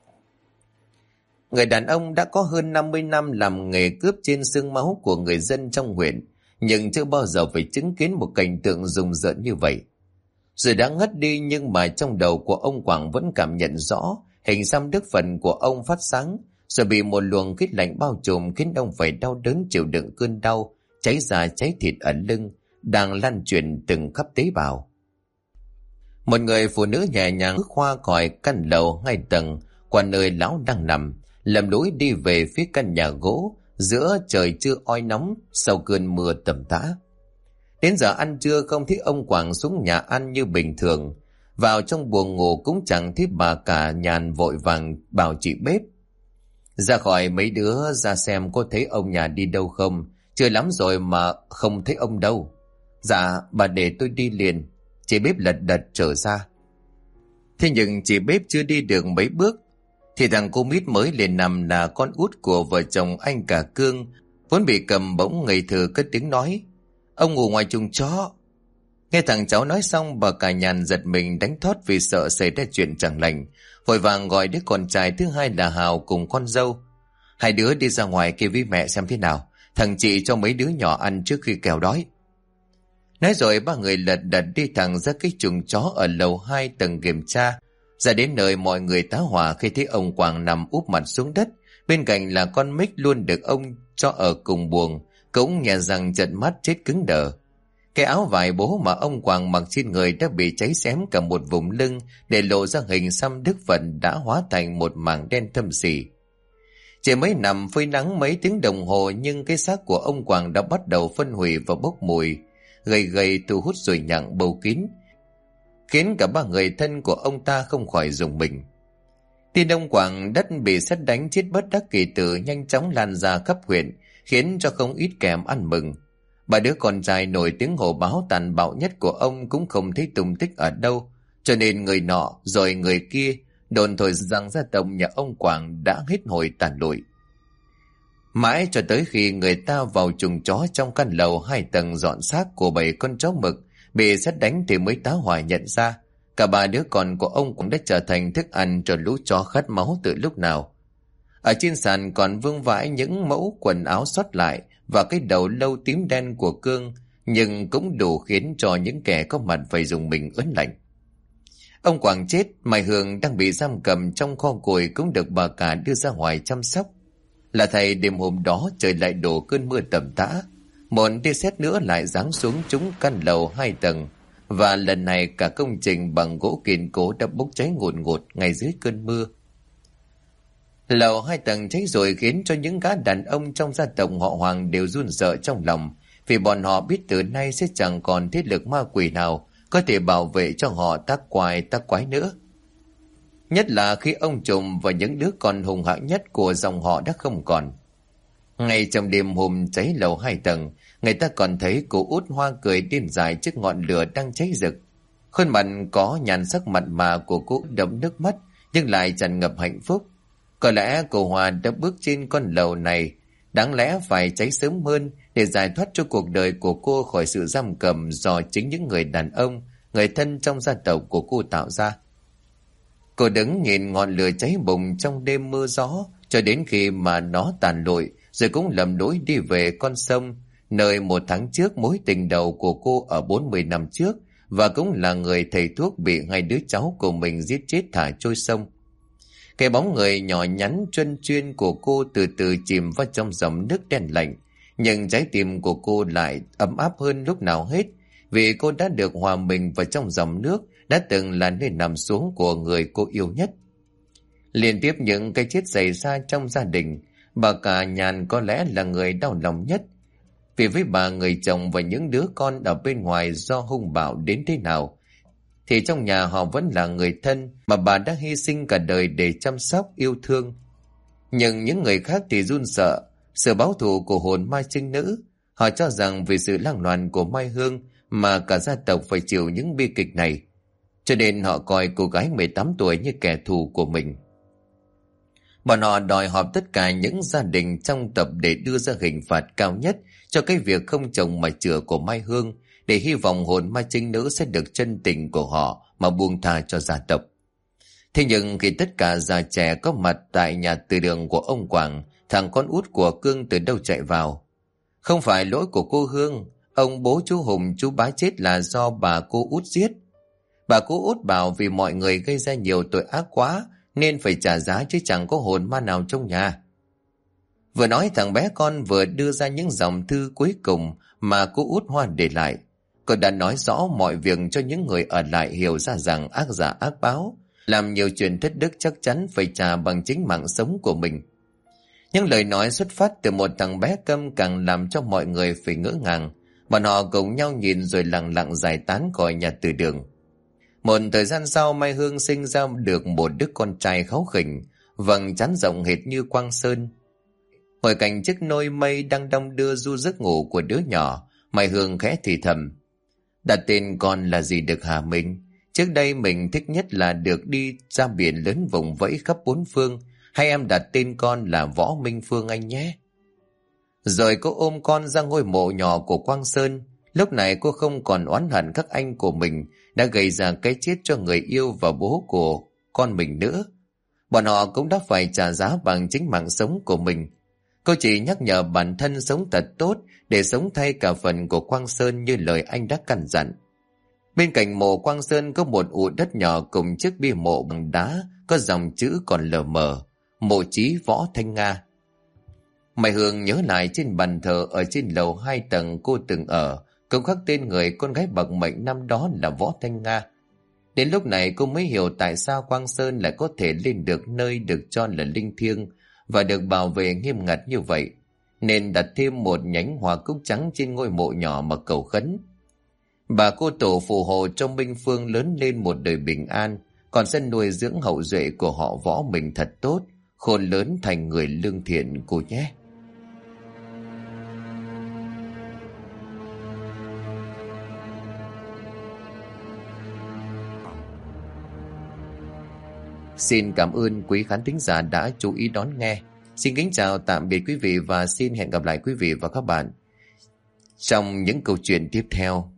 [SPEAKER 1] Người đàn ông đã có hơn 50 năm làm nghề cướp trên xương máu của người dân trong huyện, nhưng chưa bao giờ phải chứng kiến một cảnh tượng rùng rợn như vậy. Rồi đã ngất đi, nhưng mà trong đầu của ông Quảng vẫn cảm nhận rõ hình xăm đức phật của ông phát sáng, rồi bị một luồng khí lạnh bao trùm khiến ông phải đau đớn chịu đựng cơn đau cháy da cháy thịt ở lưng đang lan truyền từng khắp tế bào. Một người phụ nữ nhẹ nhàng bước qua khỏi căn lầu 2 tầng qua nơi lão đang nằm, lầm lũi đi về phía căn nhà gỗ giữa trời trưa oi nóng sau cơn mưa tầm tã. Đến giờ ăn trưa không thấy ông Quảng xuống nhà ăn như bình thường, vào trong buồng ngủ cũng chẳng thấy bà cả Nhàn vội vàng bảo chị bếp ra khỏi mấy đứa ra xem có thấy ông nhà đi đâu không, trưa lắm rồi mà không thấy ông đâu. Dạ bà để tôi đi liền, chị bếp lật đật trở ra. Thế nhưng chị bếp chưa đi được mấy bước thì thằng cô mít mới lên nằm là con út của vợ chồng anh cả Cương, vốn bị cầm bỗng ngây thơ cất tiếng nói: "Ông ngủ ngoài chuồng chó." Nghe thằng cháu nói xong, bà cả Nhàn giật mình đánh thót vì sợ xảy ra chuyện chẳng lành, vội vàng gọi đứa con trai thứ hai là Hào cùng con dâu: "Hai đứa đi ra ngoài kia với mẹ xem thế nào, thằng chị cho mấy đứa nhỏ ăn trước khi kẻo đói." Nói rồi ba người lật đật đi thẳng ra cái chuồng chó ở lầu 2 tầng kiểm tra. Ra đến nơi mọi người tá hỏa khi thấy ông Quảng nằm úp mặt xuống đất, bên cạnh là con Mích luôn được ông cho ở cùng buồng, cũng nhè răng trợn mắt chết cứng đờ. Cái áo vải bố mà ông Quảng mặc trên người đã bị cháy xém cả một vùng lưng, để lộ ra hình xăm Đức Phật đã hóa thành một mảng đen thâm sỉ. Chỉ mới nằm phơi nắng mấy tiếng đồng hồ, nhưng cái xác của ông Quảng đã bắt đầu phân hủy và bốc mùi, gầy gầy thu hút rồi nhặng bầu kín, khiến cả ba người thân của ông ta không khỏi rùng mình. Tin ông Quảng đất bị sét đánh chết bất đắc kỳ tử nhanh chóng lan ra khắp huyện, khiến cho không ít kẻm ăn mừng. Ba đứa con trai nổi tiếng hổ báo tàn bạo nhất của ông cũng không thấy tung tích ở đâu, cho nên người nọ rồi người kia đồn thổi rằng gia tộc nhà ông Quảng đã hết hồi tàn lụi. Mãi cho tới khi người ta vào chuồng chó trong căn lầu 2 tầng dọn xác của 7 con chó mực bị sét đánh thì mới tá hỏa nhận ra cả ba đứa con của ông cũng đã trở thành thức ăn cho lũ chó khát máu từ lúc nào. Ở trên sàn còn vương vãi những mẫu quần áo sót lại và cái đầu lâu tím đen của Cương, nhưng cũng đủ khiến cho những kẻ có mặt phải dùng mình ớn lạnh. Ông Quảng chết, Mai Hương đang bị giam cầm trong kho củi cũng được bà cả đưa ra ngoài chăm sóc. Là thầy đêm hôm đó trời lại đổ cơn mưa tầm tã, một tia sét nữa lại giáng xuống trúng căn lầu 2 tầng, và lần này cả công trình bằng gỗ kiên cố đã bốc cháy ngùn ngụt ngay dưới cơn mưa. Lầu 2 tầng cháy rồi khiến cho những gã đàn ông trong gia tộc họ Hoàng đều run sợ trong lòng, vì bọn họ biết từ nay sẽ chẳng còn thế lực ma quỷ nào có thể bảo vệ cho họ tác quái nữa. Nhất là khi ông Trùm và những đứa con hùng hãng nhất của dòng họ đã không còn. Ngay trong đêm hôm cháy lầu 2 tầng, người ta còn thấy cô út Hoa cười điên dại trước ngọn lửa đang cháy rực. Khuôn mặt có nhan sắc mặn mà của cô đẫm nước mắt, nhưng lại tràn ngập hạnh phúc. Có lẽ cô Hoa đã bước trên con lầu này, đáng lẽ phải cháy sớm hơn để giải thoát cho cuộc đời của cô khỏi sự giam cầm do chính những người đàn ông, người thân trong gia tộc của cô tạo ra. Cô đứng nhìn ngọn lửa cháy bùng trong đêm mưa gió cho đến khi mà nó tàn lụi, rồi cũng lầm lối đi về con sông, nơi 1 tháng trước mối tình đầu của cô ở 40 năm trước, và cũng là người thầy thuốc bị 2 đứa cháu của mình giết chết thả trôi sông. Cái bóng người nhỏ nhắn chuyên chuyên của cô từ từ chìm vào trong dòng nước đen lạnh, nhưng trái tim của cô lại ấm áp hơn lúc nào hết, vì cô đã được hòa mình vào trong dòng nước đã từng là nơi nằm xuống của người cô yêu nhất. Liên tiếp những cái chết xảy ra trong gia đình, bà cả Nhàn có lẽ là người đau lòng nhất, vì với bà, người chồng và những đứa con ở bên ngoài do hung bạo đến thế nào thì trong nhà họ vẫn là người thân mà bà đã hy sinh cả đời để chăm sóc yêu thương. Nhưng những người khác thì run sợ sự báo thù của hồn ma trinh nữ. Họ cho rằng vì sự lang loàn của Mai Hương mà cả gia tộc phải chịu những bi kịch này, cho nên họ coi cô gái 18 tuổi như kẻ thù của mình. Bọn họ đòi họp tất cả những gia đình trong tập để đưa ra hình phạt cao nhất cho cái việc không chồng mà chữa của Mai Hương, để hy vọng hồn ma trinh nữ sẽ được chân tình của họ mà buông tha cho gia tộc. Thế nhưng khi tất cả già trẻ có mặt tại nhà từ đường của ông Quảng, thằng con út của Cương từ đâu chạy vào. Không phải lỗi của cô Hương, ông bố chú Hùng chú Bá chết là do bà cô út giết. Bà cô út bảo vì mọi người gây ra nhiều tội ác quá nên phải trả giá, chứ chẳng có hồn ma nào trong nhà. Vừa nói, thằng bé con vừa đưa ra những dòng thư cuối cùng mà cô út Hoa để lại. Cô đã nói rõ mọi việc cho những người ở lại hiểu ra rằng ác giả ác báo, làm nhiều chuyện thất đức chắc chắn phải trả bằng chính mạng sống của mình. Những lời nói xuất phát từ một thằng bé câm càng làm cho mọi người phải ngỡ ngàng. Bọn họ cùng nhau nhìn rồi lặng lặng giải tán khỏi nhà từ đường. Một thời gian sau, Mai Hương sinh ra được một đứa con trai kháu khỉnh, vầng trán rộng hệt như quang sơn. Ngồi cạnh chiếc nôi mây đang đong đưa du giấc ngủ của đứa nhỏ, Mai Hương khẽ thì thầm: "Đặt tên con là gì được hả mình? Trước đây mình thích nhất là được đi ra biển lớn vùng vẫy khắp bốn phương. Hay em đặt tên con là Võ Minh Phương anh nhé. Rồi cô ôm con ra ngôi mộ nhỏ của Quang Sơn. Lúc này cô không còn oán hận các anh của mình đã gây ra cái chết cho người yêu và bố của con mình nữa. Bọn họ cũng đã phải trả giá bằng chính mạng sống của mình. Cô chỉ nhắc nhở bản thân sống thật tốt để sống thay cả phần của Quang Sơn như lời anh đã căn dặn. Bên cạnh mộ Quang Sơn có một ụ đất nhỏ cùng chiếc bia mộ bằng đá có dòng chữ còn lờ mờ: Mộ chí Võ Thanh Nga. Mai Hương nhớ lại trên bàn thờ ở trên lầu 2 tầng cô từng ở, cũng khắc tên người con gái bậc mệnh năm đó là Võ Thanh Nga. Đến lúc này cô mới hiểu tại sao Quang Sơn lại có thể lên được nơi được cho là linh thiêng và được bảo vệ nghiêm ngặt như vậy, nên đặt thêm một nhánh hoa cúc trắng trên ngôi mộ nhỏ mà cầu khấn. Bà cô tổ phù hộ cho Minh Phương lớn lên một đời bình an, còn sẽ nuôi dưỡng hậu duệ của họ Võ mình thật tốt, khôn lớn thành người lương thiện cô nhé. Xin cảm ơn quý khán thính giả đã chú ý đón nghe. Xin kính chào tạm biệt quý vị và xin hẹn gặp lại quý vị và các bạn trong những câu chuyện tiếp theo.